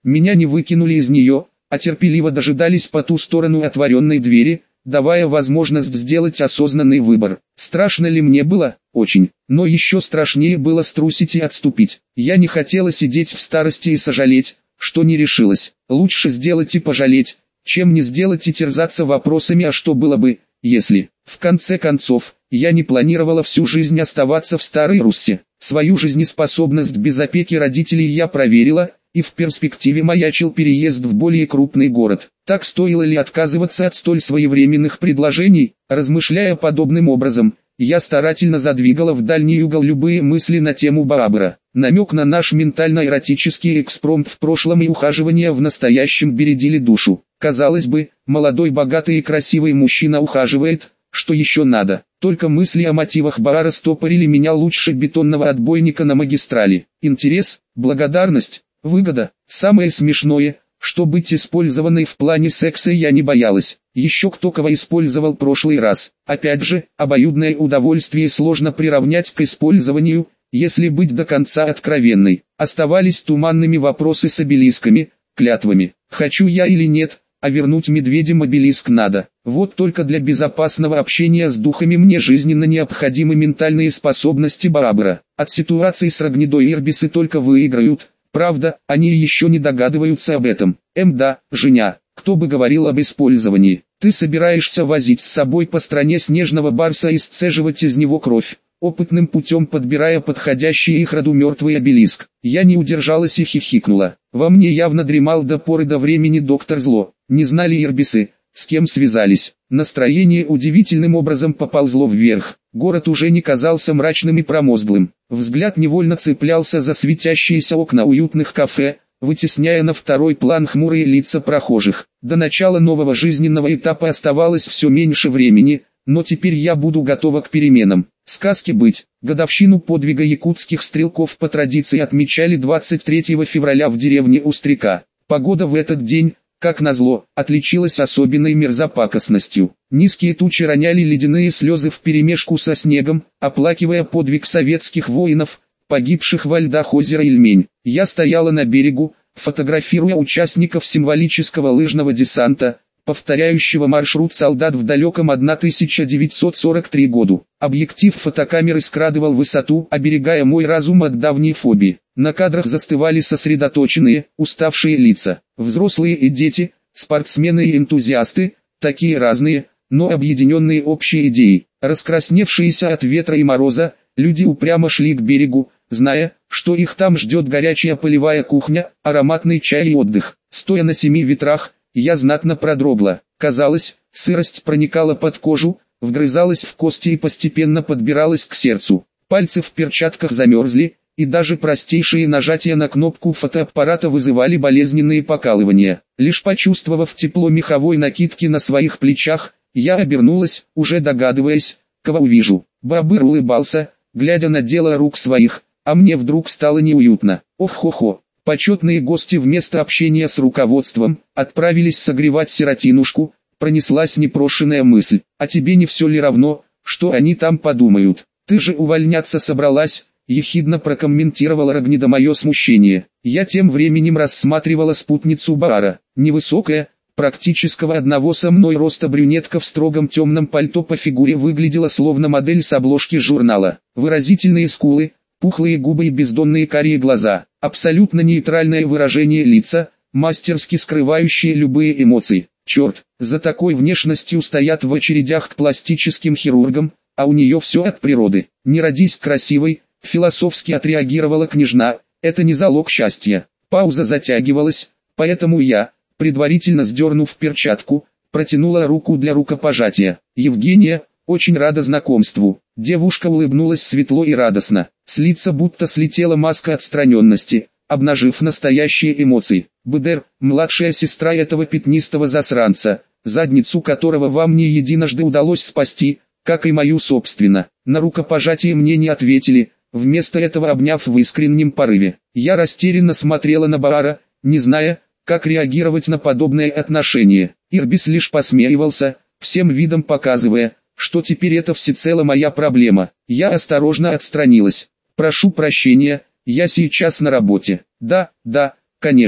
Меня не выкинули из нее, а терпеливо дожидались по ту сторону отворенной двери, давая возможность сделать осознанный выбор. Страшно ли мне было? Очень. Но еще страшнее было струсить и отступить. Я не хотела сидеть в старости и сожалеть, что не решилась. Лучше сделать и пожалеть, чем не сделать и терзаться вопросами, а что было бы, если. В конце концов, я не планировала всю жизнь оставаться в Старой Руссе. Свою жизнеспособность без опеки родителей я проверила, и в перспективе маячил переезд в более крупный город. Так стоило ли отказываться от столь своевременных предложений? Размышляя подобным образом, я старательно задвигала в дальний угол любые мысли на тему Барбара. Намек на наш ментально-эротический экспромт в прошлом и ухаживание в настоящем бередили душу. Казалось бы, молодой, богатый и красивый мужчина ухаживает, что еще надо. Только мысли о мотивах Барбара стопорили меня лучше бетонного отбойника на магистрали. Интерес, благодарность, выгода. Самое смешное, что быть использованной в плане секса я не боялась. Еще кто кого использовал прошлый раз. Опять же, обоюдное удовольствие сложно приравнять к использованию, если быть до конца откровенной. Оставались туманными вопросы с обелисками, клятвами. Хочу я или нет, а вернуть медведям обелиск надо. Вот только для безопасного общения с духами мне жизненно необходимы ментальные способности Барбара. От ситуации с Рогнедой ирбисы только выиграют. Правда, они еще не догадываются об этом. Эм да, Женя, кто бы говорил об использовании. Ты собираешься возить с собой по стране снежного барса и сцеживать из него кровь, опытным путем подбирая подходящий их роду мертвый обелиск. Я не удержалась и хихикнула. Во мне явно дремал до поры до времени доктор Зло. Не знали ирбисы, с кем связались. Настроение удивительным образом поползло вверх. Город уже не казался мрачным и промозглым. Взгляд невольно цеплялся за светящиеся окна уютных кафе, вытесняя на второй план хмурые лица прохожих. До начала нового жизненного этапа оставалось все меньше времени, но теперь я буду готова к переменам. Сказки быть. Годовщину подвига якутских стрелков по традиции отмечали двадцать третьего февраля в деревне Устряка. Погода в этот день, как назло, отличилась особенной мерзопакостностью. Низкие тучи роняли ледяные слезы вперемешку со снегом, оплакивая подвиг советских воинов, погибших во льдах озера Ильмень. Я стояла на берегу, фотографируя участников символического лыжного десанта, повторяющего маршрут солдат в далеком тысяча девятьсот сорок третьем году. Объектив фотокамеры скрадывал высоту, оберегая мой разум от давней фобии. На кадрах застывали сосредоточенные, уставшие лица. Взрослые и дети, спортсмены и энтузиасты, такие разные, но объединенные общей идеей. Раскрасневшиеся от ветра и мороза, люди упрямо шли к берегу, зная, что их там ждет горячая полевая кухня, ароматный чай и отдых. Стоя на семи ветрах, я знатно продрогла. Казалось, сырость проникала под кожу, вгрызалась в кости и постепенно подбиралась к сердцу. Пальцы в перчатках замерзли, и даже простейшие нажатия на кнопку фотоаппарата вызывали болезненные покалывания. Лишь почувствовав тепло меховой накидки на своих плечах, я обернулась, уже догадываясь, кого увижу. Барбар улыбался, глядя на дело рук своих, а мне вдруг стало неуютно. Ох-хо-хо. Почетные гости вместо общения с руководством, отправились согревать сиротинушку, пронеслась непрошенная мысль. А тебе не все ли равно, что они там подумают? Ты же увольняться собралась, ехидно прокомментировала Рогнеда мое смущение. Я тем временем рассматривала спутницу Барбара. Невысокая, практического одного со мной роста брюнетка в строгом темном пальто по фигуре выглядела словно модель с обложки журнала. Выразительные скулы, пухлые губы и бездонные карие глаза. Абсолютно нейтральное выражение лица, мастерски скрывающее любые эмоции. Черт, за такой внешностью стоят в очередях к пластическим хирургам, а у нее все от природы. Не родись красивой, философски отреагировала княжна, это не залог счастья. Пауза затягивалась, поэтому я, предварительно сдернув перчатку, протянула руку для рукопожатия. Евгения, очень рада знакомству. Девушка улыбнулась светло и радостно. С лица будто слетела маска отстраненности, обнажив настоящие эмоции. Бэдэр, младшая сестра этого пятнистого засранца, задницу которого вам не единожды удалось спасти, как и мою собственно. На рукопожатие мне не ответили, вместо этого обняв в искреннем порыве. Я растерянно смотрела на Барбара, не зная, как реагировать на подобное отношение. Ирбис лишь посмеивался, всем видом показывая, что теперь это всецело моя проблема. Я осторожно отстранилась. Прошу прощения, я сейчас на работе. Да, да, конечно.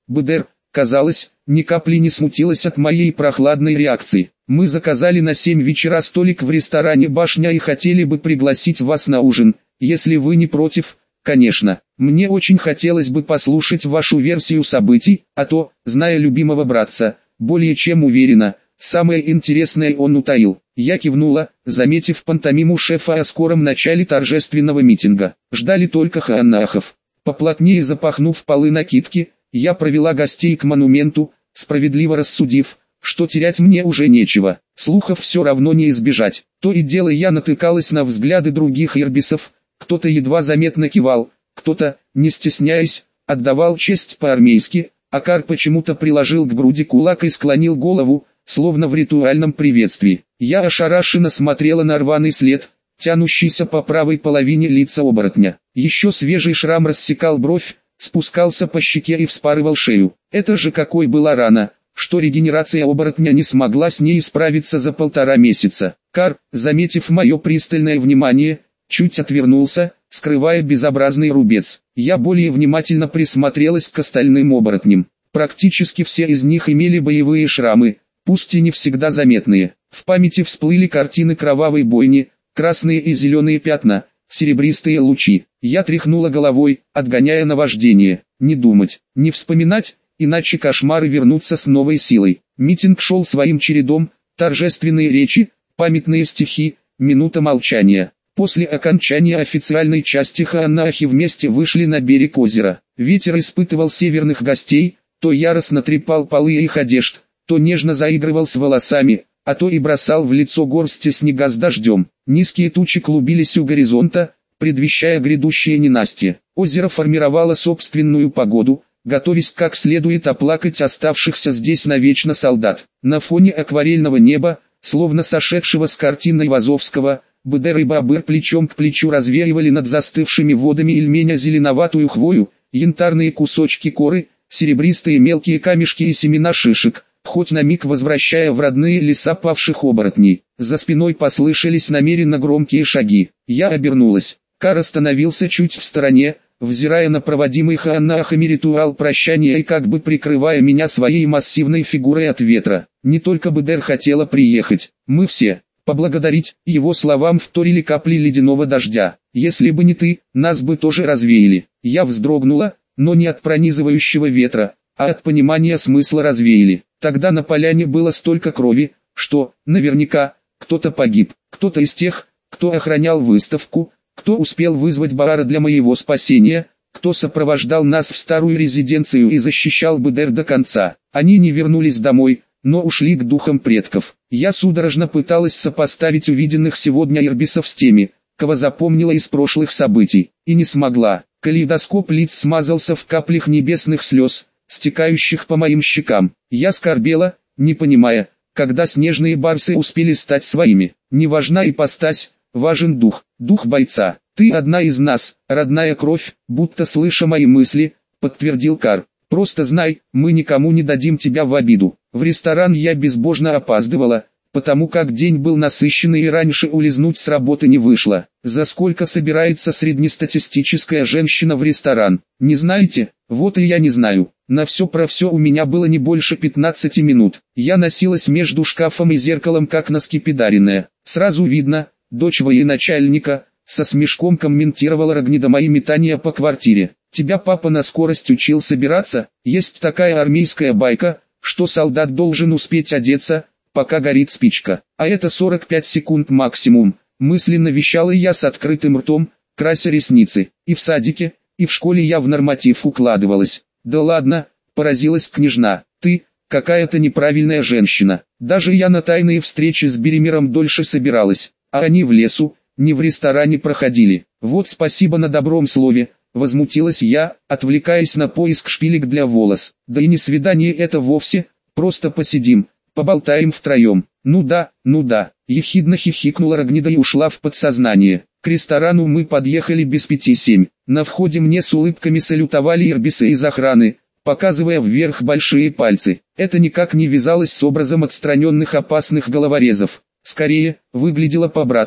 БДР, казалось, ни капли не смутилась от моей прохладной реакции. Мы заказали на семь вечера столик в ресторане «Башня» и хотели бы пригласить вас на ужин, если вы не против, конечно. Мне очень хотелось бы послушать вашу версию событий, а то, зная любимого братца, более чем уверена, самое интересное он утаил. Я кивнула, заметив пантомиму шефа о скором начале торжественного митинга. Ждали только хаанахов. Поплотнее запахнув полы накидки, я провела гостей к монументу, справедливо рассудив, что терять мне уже нечего. Слухов все равно не избежать. То и дело я натыкалась на взгляды других ирбисов, кто-то едва заметно кивал, кто-то, не стесняясь, отдавал честь по-армейски, а Кар почему-то приложил к груди кулак и склонил голову, словно в ритуальном приветствии. Я ошарашенно смотрела на рваный след, тянущийся по правой половине лица оборотня. Еще свежий шрам рассекал бровь, спускался по щеке и вспарывал шею. Это же какой была рана, что регенерация оборотня не смогла с ней справиться за полтора месяца. Кар, заметив мое пристальное внимание, чуть отвернулся, скрывая безобразный рубец. Я более внимательно присмотрелась к остальным оборотням. Практически все из них имели боевые шрамы, пусть и не всегда заметные. В памяти всплыли картины кровавой бойни, красные и зеленые пятна, серебристые лучи. Я тряхнула головой, отгоняя наваждение. Не думать, не вспоминать, иначе кошмары вернутся с новой силой. Митинг шел своим чередом, торжественные речи, памятные стихи, минута молчания. После окончания официальной части хаанахи вместе вышли на берег озера. Ветер испытывал северных гостей, то яростно трепал полы их одежд, то нежно заигрывал с волосами, а то и бросал в лицо горсти снега с дождем. Низкие тучи клубились у горизонта, предвещая грядущее ненастье. Озеро формировало собственную погоду, готовясь как следует оплакать оставшихся здесь навечно солдат. На фоне акварельного неба, словно сошедшего с картины Айвазовского, БДР и Бабыр плечом к плечу развеивали над застывшими водами Ильменя зеленоватую хвою, янтарные кусочки коры, серебристые мелкие камешки и семена шишек, хоть на миг возвращая в родные леса павших оборотней. За спиной послышались намеренно громкие шаги. Я обернулась. Кар остановился чуть в стороне, взирая на проводимый хаанахами ритуал прощания и как бы прикрывая меня своей массивной фигурой от ветра. Не только БДР хотела приехать, мы все. Поблагодарить, его словам вторили капли ледяного дождя. Если бы не ты, нас бы тоже развеяли. Я вздрогнула, но не от пронизывающего ветра, а от понимания смысла развеяли. Тогда на поляне было столько крови, что, наверняка, кто-то погиб. Кто-то из тех, кто охранял выставку, кто успел вызвать Баара для моего спасения, кто сопровождал нас в старую резиденцию и защищал БДР до конца. Они не вернулись домой, но ушли к духам предков. Я судорожно пыталась сопоставить увиденных сегодня ирбисов с теми, кого запомнила из прошлых событий, и не смогла. Калейдоскоп лиц смазался в каплях небесных слез, стекающих по моим щекам. Я скорбела, не понимая, когда снежные барсы успели стать своими. Не важна ипостась, важен дух, дух бойца. Ты одна из нас, родная кровь, будто слыша мои мысли, подтвердил Кар. Просто знай, мы никому не дадим тебя в обиду. В ресторан я безбожно опаздывала, потому как день был насыщенный и раньше улизнуть с работы не вышло. За сколько собирается среднестатистическая женщина в ресторан? Не знаете? Вот и я не знаю. На все про все у меня было не больше пятнадцати минут. Я носилась между шкафом и зеркалом как наскепидаренная. Сразу видно, дочь военачальника, со смешком комментировала Рогнида мои метания по квартире. Тебя папа на скорость учил собираться? Есть такая армейская байка, что солдат должен успеть одеться, пока горит спичка. А это сорок пять секунд максимум. Мысленно вещала я с открытым ртом, крася ресницы. И в садике, и в школе я в норматив укладывалась. Да ладно, поразилась княжна. Ты, какая-то неправильная женщина. Даже я на тайные встречи с Беремиром дольше собиралась, а они в лесу, не в ресторане проходили. Вот спасибо на добром слове. Возмутилась я, отвлекаясь на поиск шпилек для волос. Да и не свидание это вовсе, просто посидим, поболтаем втроем. Ну да, ну да, ехидно хихикнула Рогнида и ушла в подсознание. К ресторану мы подъехали без пяти семь. На входе мне с улыбками салютовали ирбисы из охраны, показывая вверх большие пальцы. Это никак не вязалось с образом отстраненных опасных головорезов. Скорее, выглядело по-братски,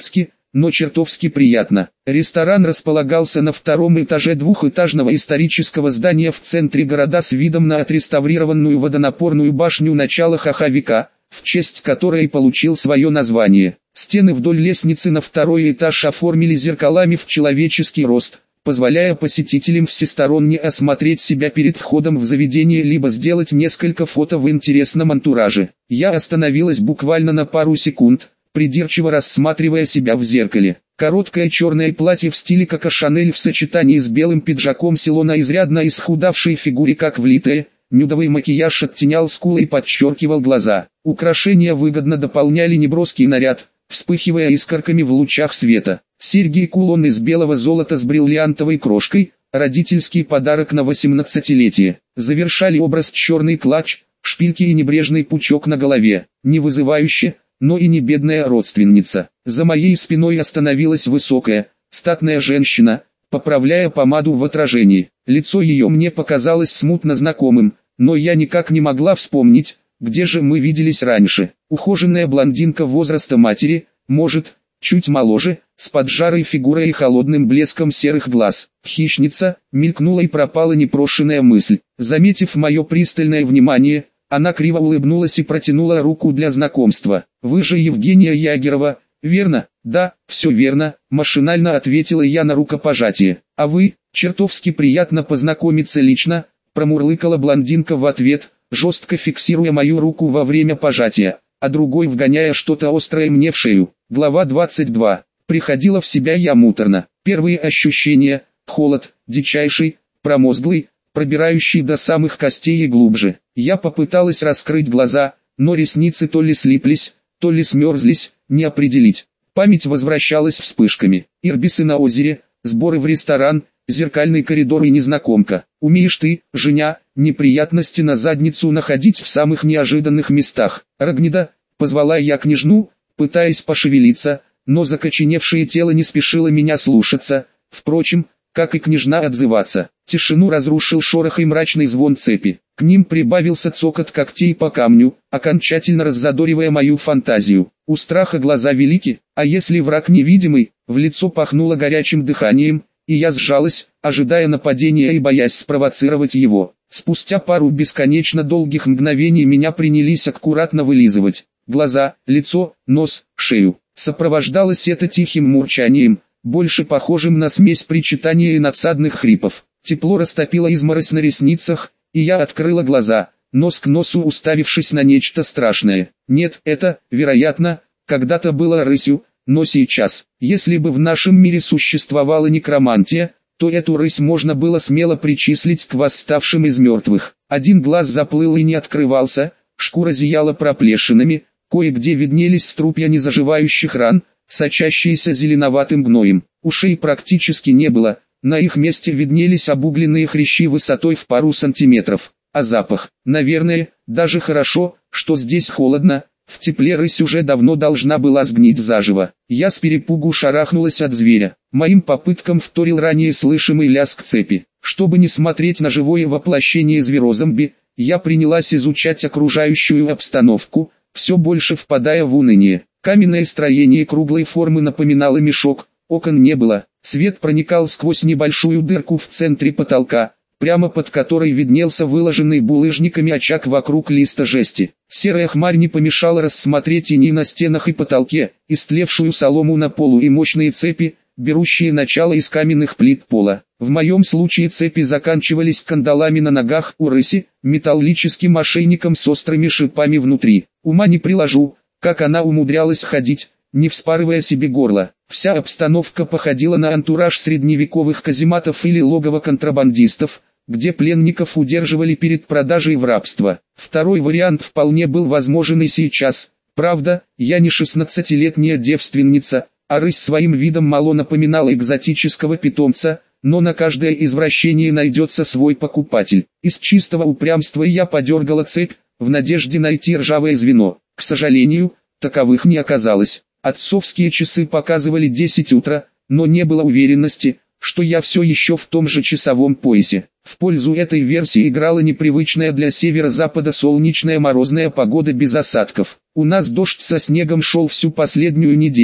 но чертовски приятно. Ресторан располагался на втором этаже двухэтажного исторического здания в центре города с видом на отреставрированную водонапорную башню начала ха-ха века, в честь которой получил свое название. Стены вдоль лестницы на второй этаж оформили зеркалами в человеческий рост, позволяя посетителям всесторонне осмотреть себя перед входом в заведение либо сделать несколько фото в интересном антураже. Я остановилась буквально на пару секунд, придирчиво рассматривая себя в зеркале. Короткое черное платье в стиле Коко Шанель в сочетании с белым пиджаком село на изрядно исхудавшей фигуре как влитое, нюдовый макияж оттенял скулы и подчеркивал глаза. Украшения выгодно дополняли неброский наряд, вспыхивая искорками в лучах света. Серьги и кулон из белого золота с бриллиантовой крошкой, родительский подарок на восемнадцатилетие, завершали образ черный клатч, шпильки и небрежный пучок на голове, не вызывающе, но и не бедная родственница. За моей спиной остановилась высокая, статная женщина, поправляя помаду в отражении. Лицо ее мне показалось смутно знакомым, но я никак не могла вспомнить, где же мы виделись раньше. Ухоженная блондинка возраста матери, может, чуть моложе, с поджарой фигурой и холодным блеском серых глаз. Хищница, мелькнула и пропала непрошенная мысль. Заметив мое пристальное внимание, она криво улыбнулась и протянула руку для знакомства. «Вы же Евгения Ягерова, верно?» «Да, все верно», – машинально ответила я на рукопожатие. «А вы, чертовски приятно познакомиться лично», – промурлыкала блондинка в ответ, жестко фиксируя мою руку во время пожатия, а другой вгоняя что-то острое мне в шею. Глава двадцать два. Приходила в себя я муторно. Первые ощущения – холод, дичайший, промозглый, пробирающий до самых костей и глубже. Я попыталась раскрыть глаза, но ресницы то ли слиплись, то ли смерзлись, не определить. Память возвращалась вспышками. Ирбисы на озере, сборы в ресторан, зеркальный коридор и незнакомка. Умеешь ты, Женя, неприятности на задницу находить в самых неожиданных местах. Рогнеда, позвала я княжну, пытаясь пошевелиться, но закоченевшее тело не спешило меня слушаться, впрочем, как и княжна отзываться. Тишину разрушил шорох и мрачный звон цепи. К ним прибавился цокот когтей по камню, окончательно раззадоривая мою фантазию. У страха глаза велики, а если враг невидимый, в лицо пахнуло горячим дыханием, и я сжалась, ожидая нападения и боясь спровоцировать его. Спустя пару бесконечно долгих мгновений меня принялись аккуратно вылизывать. Глаза, лицо, нос, шею. Сопровождалось это тихим мурчанием, больше похожим на смесь причитания и надсадных хрипов. Тепло растопило изморозь на ресницах, и я открыла глаза, нос к носу уставившись на нечто страшное. Нет, это, вероятно, когда-то было рысью, но сейчас, если бы в нашем мире существовала некромантия, то эту рысь можно было смело причислить к восставшим из мертвых. Один глаз заплыл и не открывался, шкура зияла проплешинами, кое-где виднелись струпья незаживающих ран, сочащиеся зеленоватым гноем. Ушей практически не было, на их месте виднелись обугленные хрящи высотой в пару сантиметров. А запах, наверное, даже хорошо, что здесь холодно, в тепле рысь уже давно должна была сгнить заживо. Я с перепугу шарахнулась от зверя. Моим попыткам вторил ранее слышимый лязг цепи. Чтобы не смотреть на живое воплощение зверозомби, я принялась изучать окружающую обстановку, все больше впадая в уныние. Каменное строение круглой формы напоминало мешок, окон не было, свет проникал сквозь небольшую дырку в центре потолка, прямо под которой виднелся выложенный булыжниками очаг вокруг листа жести. Серая хмарь не помешала рассмотреть тени на стенах и потолке, истлевшую солому на полу и мощные цепи, берущие начало из каменных плит пола. В моем случае цепи заканчивались кандалами на ногах у рыси, металлическим ошейником с острыми шипами внутри. Ума не приложу, как она умудрялась ходить, не вспарывая себе горло. Вся обстановка походила на антураж средневековых казематов или логово контрабандистов, где пленников удерживали перед продажей в рабство. Второй вариант вполне был возможен и сейчас. Правда, я не шестнадцатилетняя девственница, а рысь своим видом мало напоминала экзотического питомца, но на каждое извращение найдется свой покупатель. Из чистого упрямства я подергала цепь, в надежде найти ржавое звено. К сожалению, таковых не оказалось. Отцовские часы показывали десять утра, но не было уверенности, что я все еще в том же часовом поясе. В пользу этой версии играла непривычная для северо-запада солнечная морозная погода без осадков. У нас дождь со снегом шел всю последнюю неделю,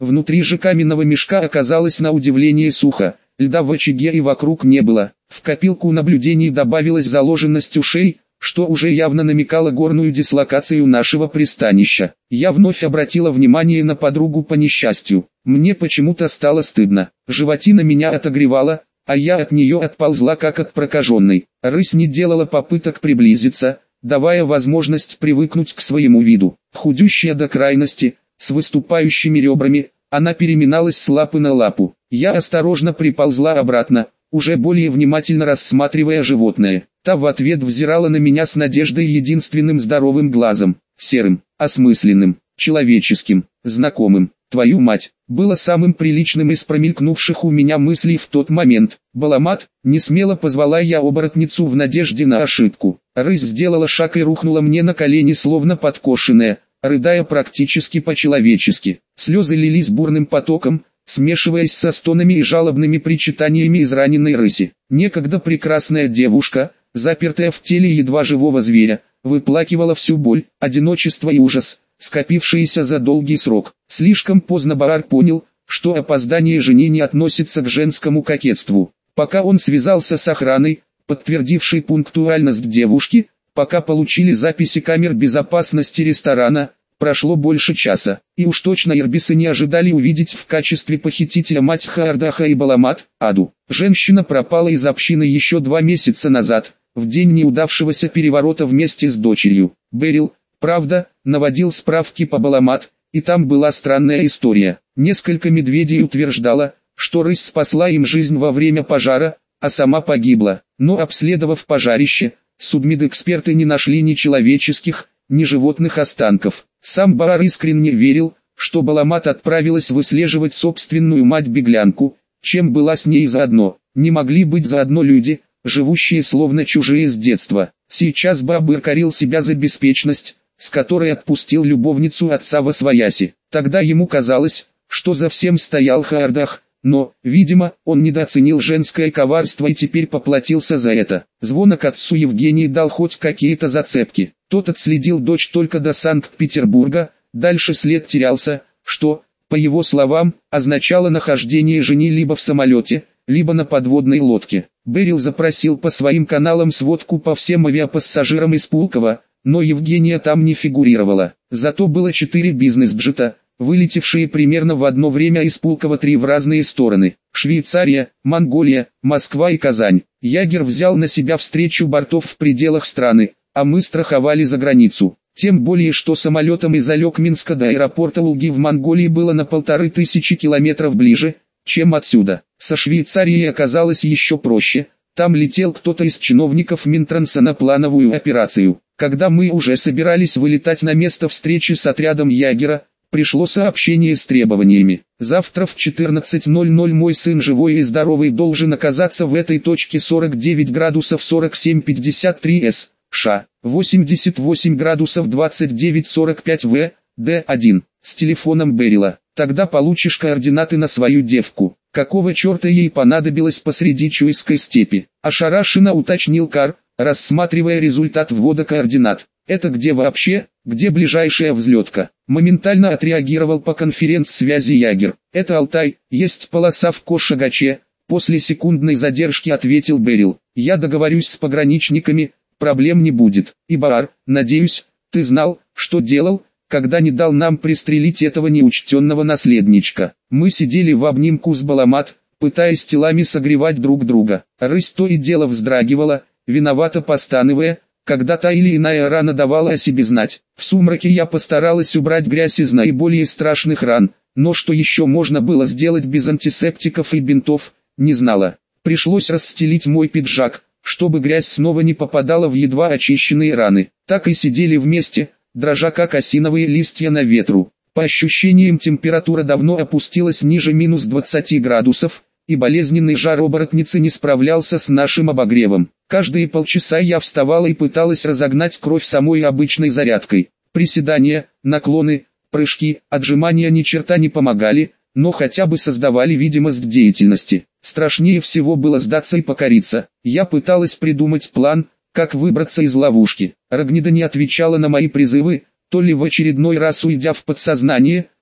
Внутри же каменного мешка оказалось на удивление сухо, льда в очаге и вокруг не было. В копилку наблюдений добавилась заложенность ушей, что уже явно намекало горную дислокацию нашего пристанища. Я вновь обратила внимание на подругу по несчастью. Мне почему-то стало стыдно. Животина меня отогревала, а я от нее отползла как от прокаженной. Рысь не делала попыток приблизиться, давая возможность привыкнуть к своему виду. Худющая до крайности, с выступающими ребрами, она переминалась с лапы на лапу. Я осторожно приползла обратно, уже более внимательно рассматривая животное. Та в ответ взирала на меня с надеждой единственным здоровым глазом, серым, осмысленным, человеческим, знакомым. Твою мать, было самым приличным из промелькнувших у меня мыслей в тот момент. Баламат, несмело позвала я оборотницу в надежде на ошибку. Рысь сделала шаг и рухнула мне на колени словно подкошенная, рыдая практически по-человечески. Слезы лились бурным потоком, смешиваясь со стонами и жалобными причитаниями израненной рыси. Некогда прекрасная девушка, запертая в теле едва живого зверя, выплакивала всю боль, одиночество и ужас, скопившиеся за долгий срок. Слишком поздно Баар понял, что опоздание жене не относится к женскому кокетству. Пока он связался с охраной, подтвердившей пунктуальность девушки, пока получили записи камер безопасности ресторана, прошло больше часа, и уж точно ирбисы не ожидали увидеть в качестве похитителя мать Хаардаха и Баламат, Аду. Женщина пропала из общины еще два месяца назад, в день неудавшегося переворота вместе с дочерью. Берил, правда, наводил справки по Баламат, и там была странная история. Несколько медведей утверждало, что рысь спасла им жизнь во время пожара, а сама погибла. Но обследовав пожарище, судмедэксперты не нашли ни человеческих, ни животных останков. Сам Баар искренне верил, что Баламат отправилась выслеживать собственную мать-беглянку, чем была с ней заодно. Не могли быть заодно люди, живущие словно чужие с детства. Сейчас Баабыр корил себя за беспечность, с которой отпустил любовницу отца восвояси. Тогда ему казалось, что за всем стоял Хаардах, но, видимо, он недооценил женское коварство и теперь поплатился за это. Звонок отцу Евгении дал хоть какие-то зацепки. Тот отследил дочь только до Санкт-Петербурга, дальше след терялся, что, по его словам, означало нахождение жени либо в самолете, либо на подводной лодке. Берил запросил по своим каналам сводку по всем авиапассажирам из Пулково, но Евгения там не фигурировала. Зато было четыре бизнес-джета, вылетевшие примерно в одно время из Пулково-три в разные стороны. Швейцария, Монголия, Москва и Казань. Ягер взял на себя встречу бортов в пределах страны, а мы страховали за границу. Тем более, что самолетом из Алекминска до аэропорта Улги в Монголии было на полторы тысячи километров ближе, чем отсюда. Со Швейцарией оказалось еще проще. Там летел кто-то из чиновников Минтранса на плановую операцию. Когда мы уже собирались вылетать на место встречи с отрядом Ягера, пришло сообщение с требованиями. Завтра в четырнадцать ноль ноль мой сын живой и здоровый должен оказаться в этой точке сорок девять градусов сорок семь пятьдесят три эс, Ш, восемьдесят восемь градусов двадцать девять сорок пять В, Д один, с телефоном Берила. Тогда получишь координаты на свою девку. Какого черта ей понадобилось посреди Чуйской степи? Ошарашенно уточнил Кар, рассматривая результат ввода координат. Это где вообще, где ближайшая взлетка? Моментально отреагировал по конференц-связи Ягер. Это Алтай, есть полоса в Кошагаче. После секундной задержки ответил Берил. Я договорюсь с пограничниками, проблем не будет. И Баар, надеюсь, ты знал, что делал, когда не дал нам пристрелить этого неучтенного наследничка. Мы сидели в обнимку с Баламат, пытаясь телами согревать друг друга. Рысь то и дело вздрагивала, виновато постановая, когда та или иная рана давала о себе знать. В сумраке я постаралась убрать грязь из наиболее страшных ран, но что еще можно было сделать без антисептиков и бинтов, не знала. Пришлось расстелить мой пиджак, чтобы грязь снова не попадала в едва очищенные раны. Так и сидели вместе, дрожа как осиновые листья на ветру. По ощущениям температура давно опустилась ниже минус двадцати градусов, и болезненный жар оборотницы не справлялся с нашим обогревом. Каждые полчаса я вставала и пыталась разогнать кровь самой обычной зарядкой. Приседания, наклоны, прыжки, отжимания ни черта не помогали, но хотя бы создавали видимость деятельности. Страшнее всего было сдаться и покориться. Я пыталась придумать план, как выбраться из ловушки. Рогнида не отвечала на мои призывы, то ли в очередной раз уйдя в подсознание,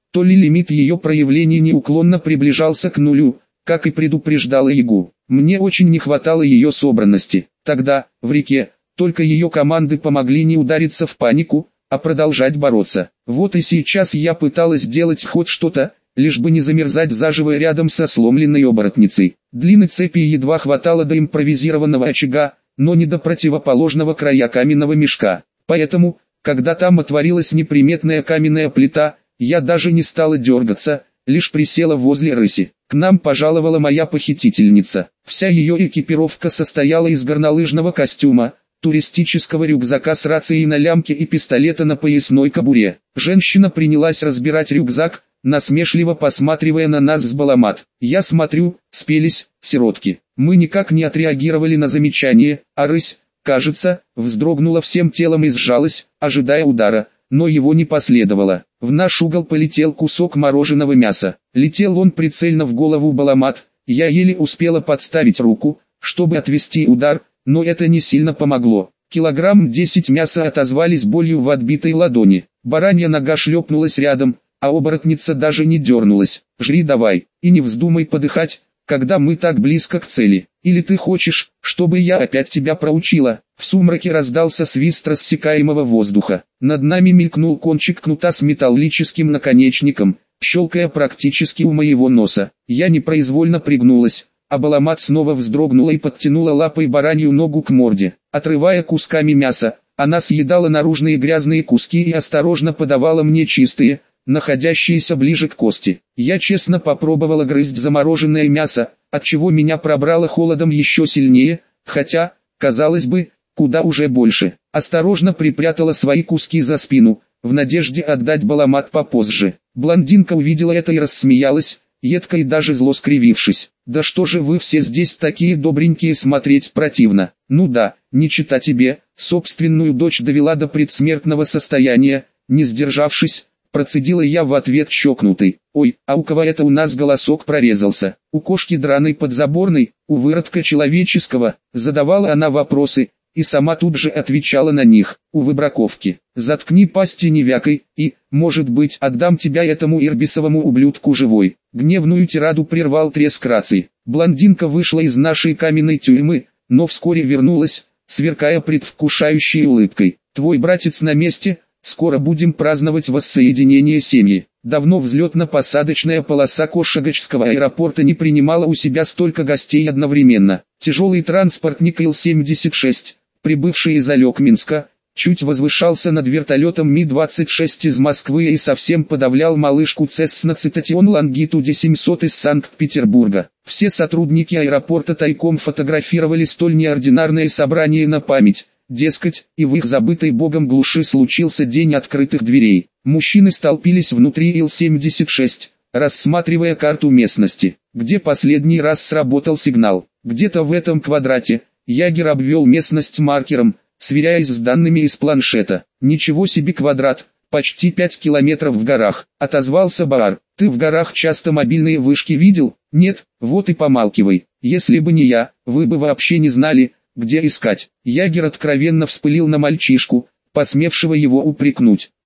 то ли лимит ее проявлений неуклонно приближался к нулю, как и предупреждала Ягу. Мне очень не хватало ее собранности. Тогда, в реке, только ее команды помогли не удариться в панику, а продолжать бороться. Вот и сейчас я пыталась сделать хоть что-то, лишь бы не замерзать заживо рядом со сломленной оборотницей. Длины цепи едва хватало до импровизированного очага, но не до противоположного края каменного мешка. Поэтому, когда там отворилась неприметная каменная плита, я даже не стала дергаться, лишь присела возле рыси. К нам пожаловала моя похитительница. Вся ее экипировка состояла из горнолыжного костюма, туристического рюкзака с рацией на лямке и пистолета на поясной кобуре. Женщина принялась разбирать рюкзак, насмешливо посматривая на нас с Баламат. Я смотрю, спелись, сиротки. Мы никак не отреагировали на замечание, а рысь, кажется, вздрогнула всем телом и сжалась, ожидая удара, но его не последовало. В наш угол полетел кусок мороженого мяса. Летел он прицельно в голову Баламат. Я еле успела подставить руку, чтобы отвести удар, но это не сильно помогло. Килограмм десять мяса отозвались болью в отбитой ладони. Баранья нога шлепнулась рядом, а оборотница даже не дернулась. «Жри давай, и не вздумай подыхать, когда мы так близко к цели. Или ты хочешь, чтобы я опять тебя проучила?» В сумраке раздался свист рассекаемого воздуха. Над нами мелькнул кончик кнута с металлическим наконечником, щелкая практически у моего носа. Я непроизвольно пригнулась, а Баламат снова вздрогнула и подтянула лапой баранью ногу к морде. Отрывая кусками мяса, она съедала наружные грязные куски и осторожно подавала мне чистые, находящиеся ближе к кости. Я честно попробовала грызть замороженное мясо, отчего меня пробрало холодом еще сильнее, хотя, казалось бы, куда уже больше. Осторожно припрятала свои куски за спину, в надежде отдать Баламат попозже. Блондинка увидела это и рассмеялась, едко и даже зло скривившись. «Да что же вы все здесь такие добренькие, смотреть противно». «Ну да, не чита тебе, собственную дочь довела до предсмертного состояния», не сдержавшись, процедила я в ответ чокнутый. «Ой, а у кого это у нас голосок прорезался? У кошки драной подзаборной, у выродка человеческого?» Задавала она вопросы, и сама тут же отвечала на них. «У выбраковки. Заткни пасти не вякой, и, может быть, отдам тебя этому ирбисовому ублюдку живой». Гневную тираду прервал треск рации. Блондинка вышла из нашей каменной тюрьмы, но вскоре вернулась, сверкая предвкушающей улыбкой. «Твой братец на месте, скоро будем праздновать воссоединение семьи». Давно взлетно-посадочная полоса Кошагачского аэропорта не принимала у себя столько гостей одновременно. Тяжелый транспортник Ил семьдесят шесть, прибывший из Алекминска, чуть возвышался над вертолетом Ми двадцать шесть из Москвы и совсем подавлял малышку Cessna Citation Longitude семьсот из Санкт-Петербурга. Все сотрудники аэропорта тайком фотографировали столь неординарное собрание на память. Дескать, и в их забытой богом глуши случился день открытых дверей. Мужчины столпились внутри Ил семьдесят шесть, рассматривая карту местности, где последний раз сработал сигнал. Где-то в этом квадрате, ягер обвел местность маркером, сверяясь с данными из планшета. «Ничего себе квадрат, почти пять километров в горах», — отозвался Баар. «Ты в горах часто мобильные вышки видел?» «Нет, вот и помалкивай. Если бы не я, вы бы вообще не знали, где искать». Ягер откровенно вспылил на мальчишку, посмевшего его упрекнуть.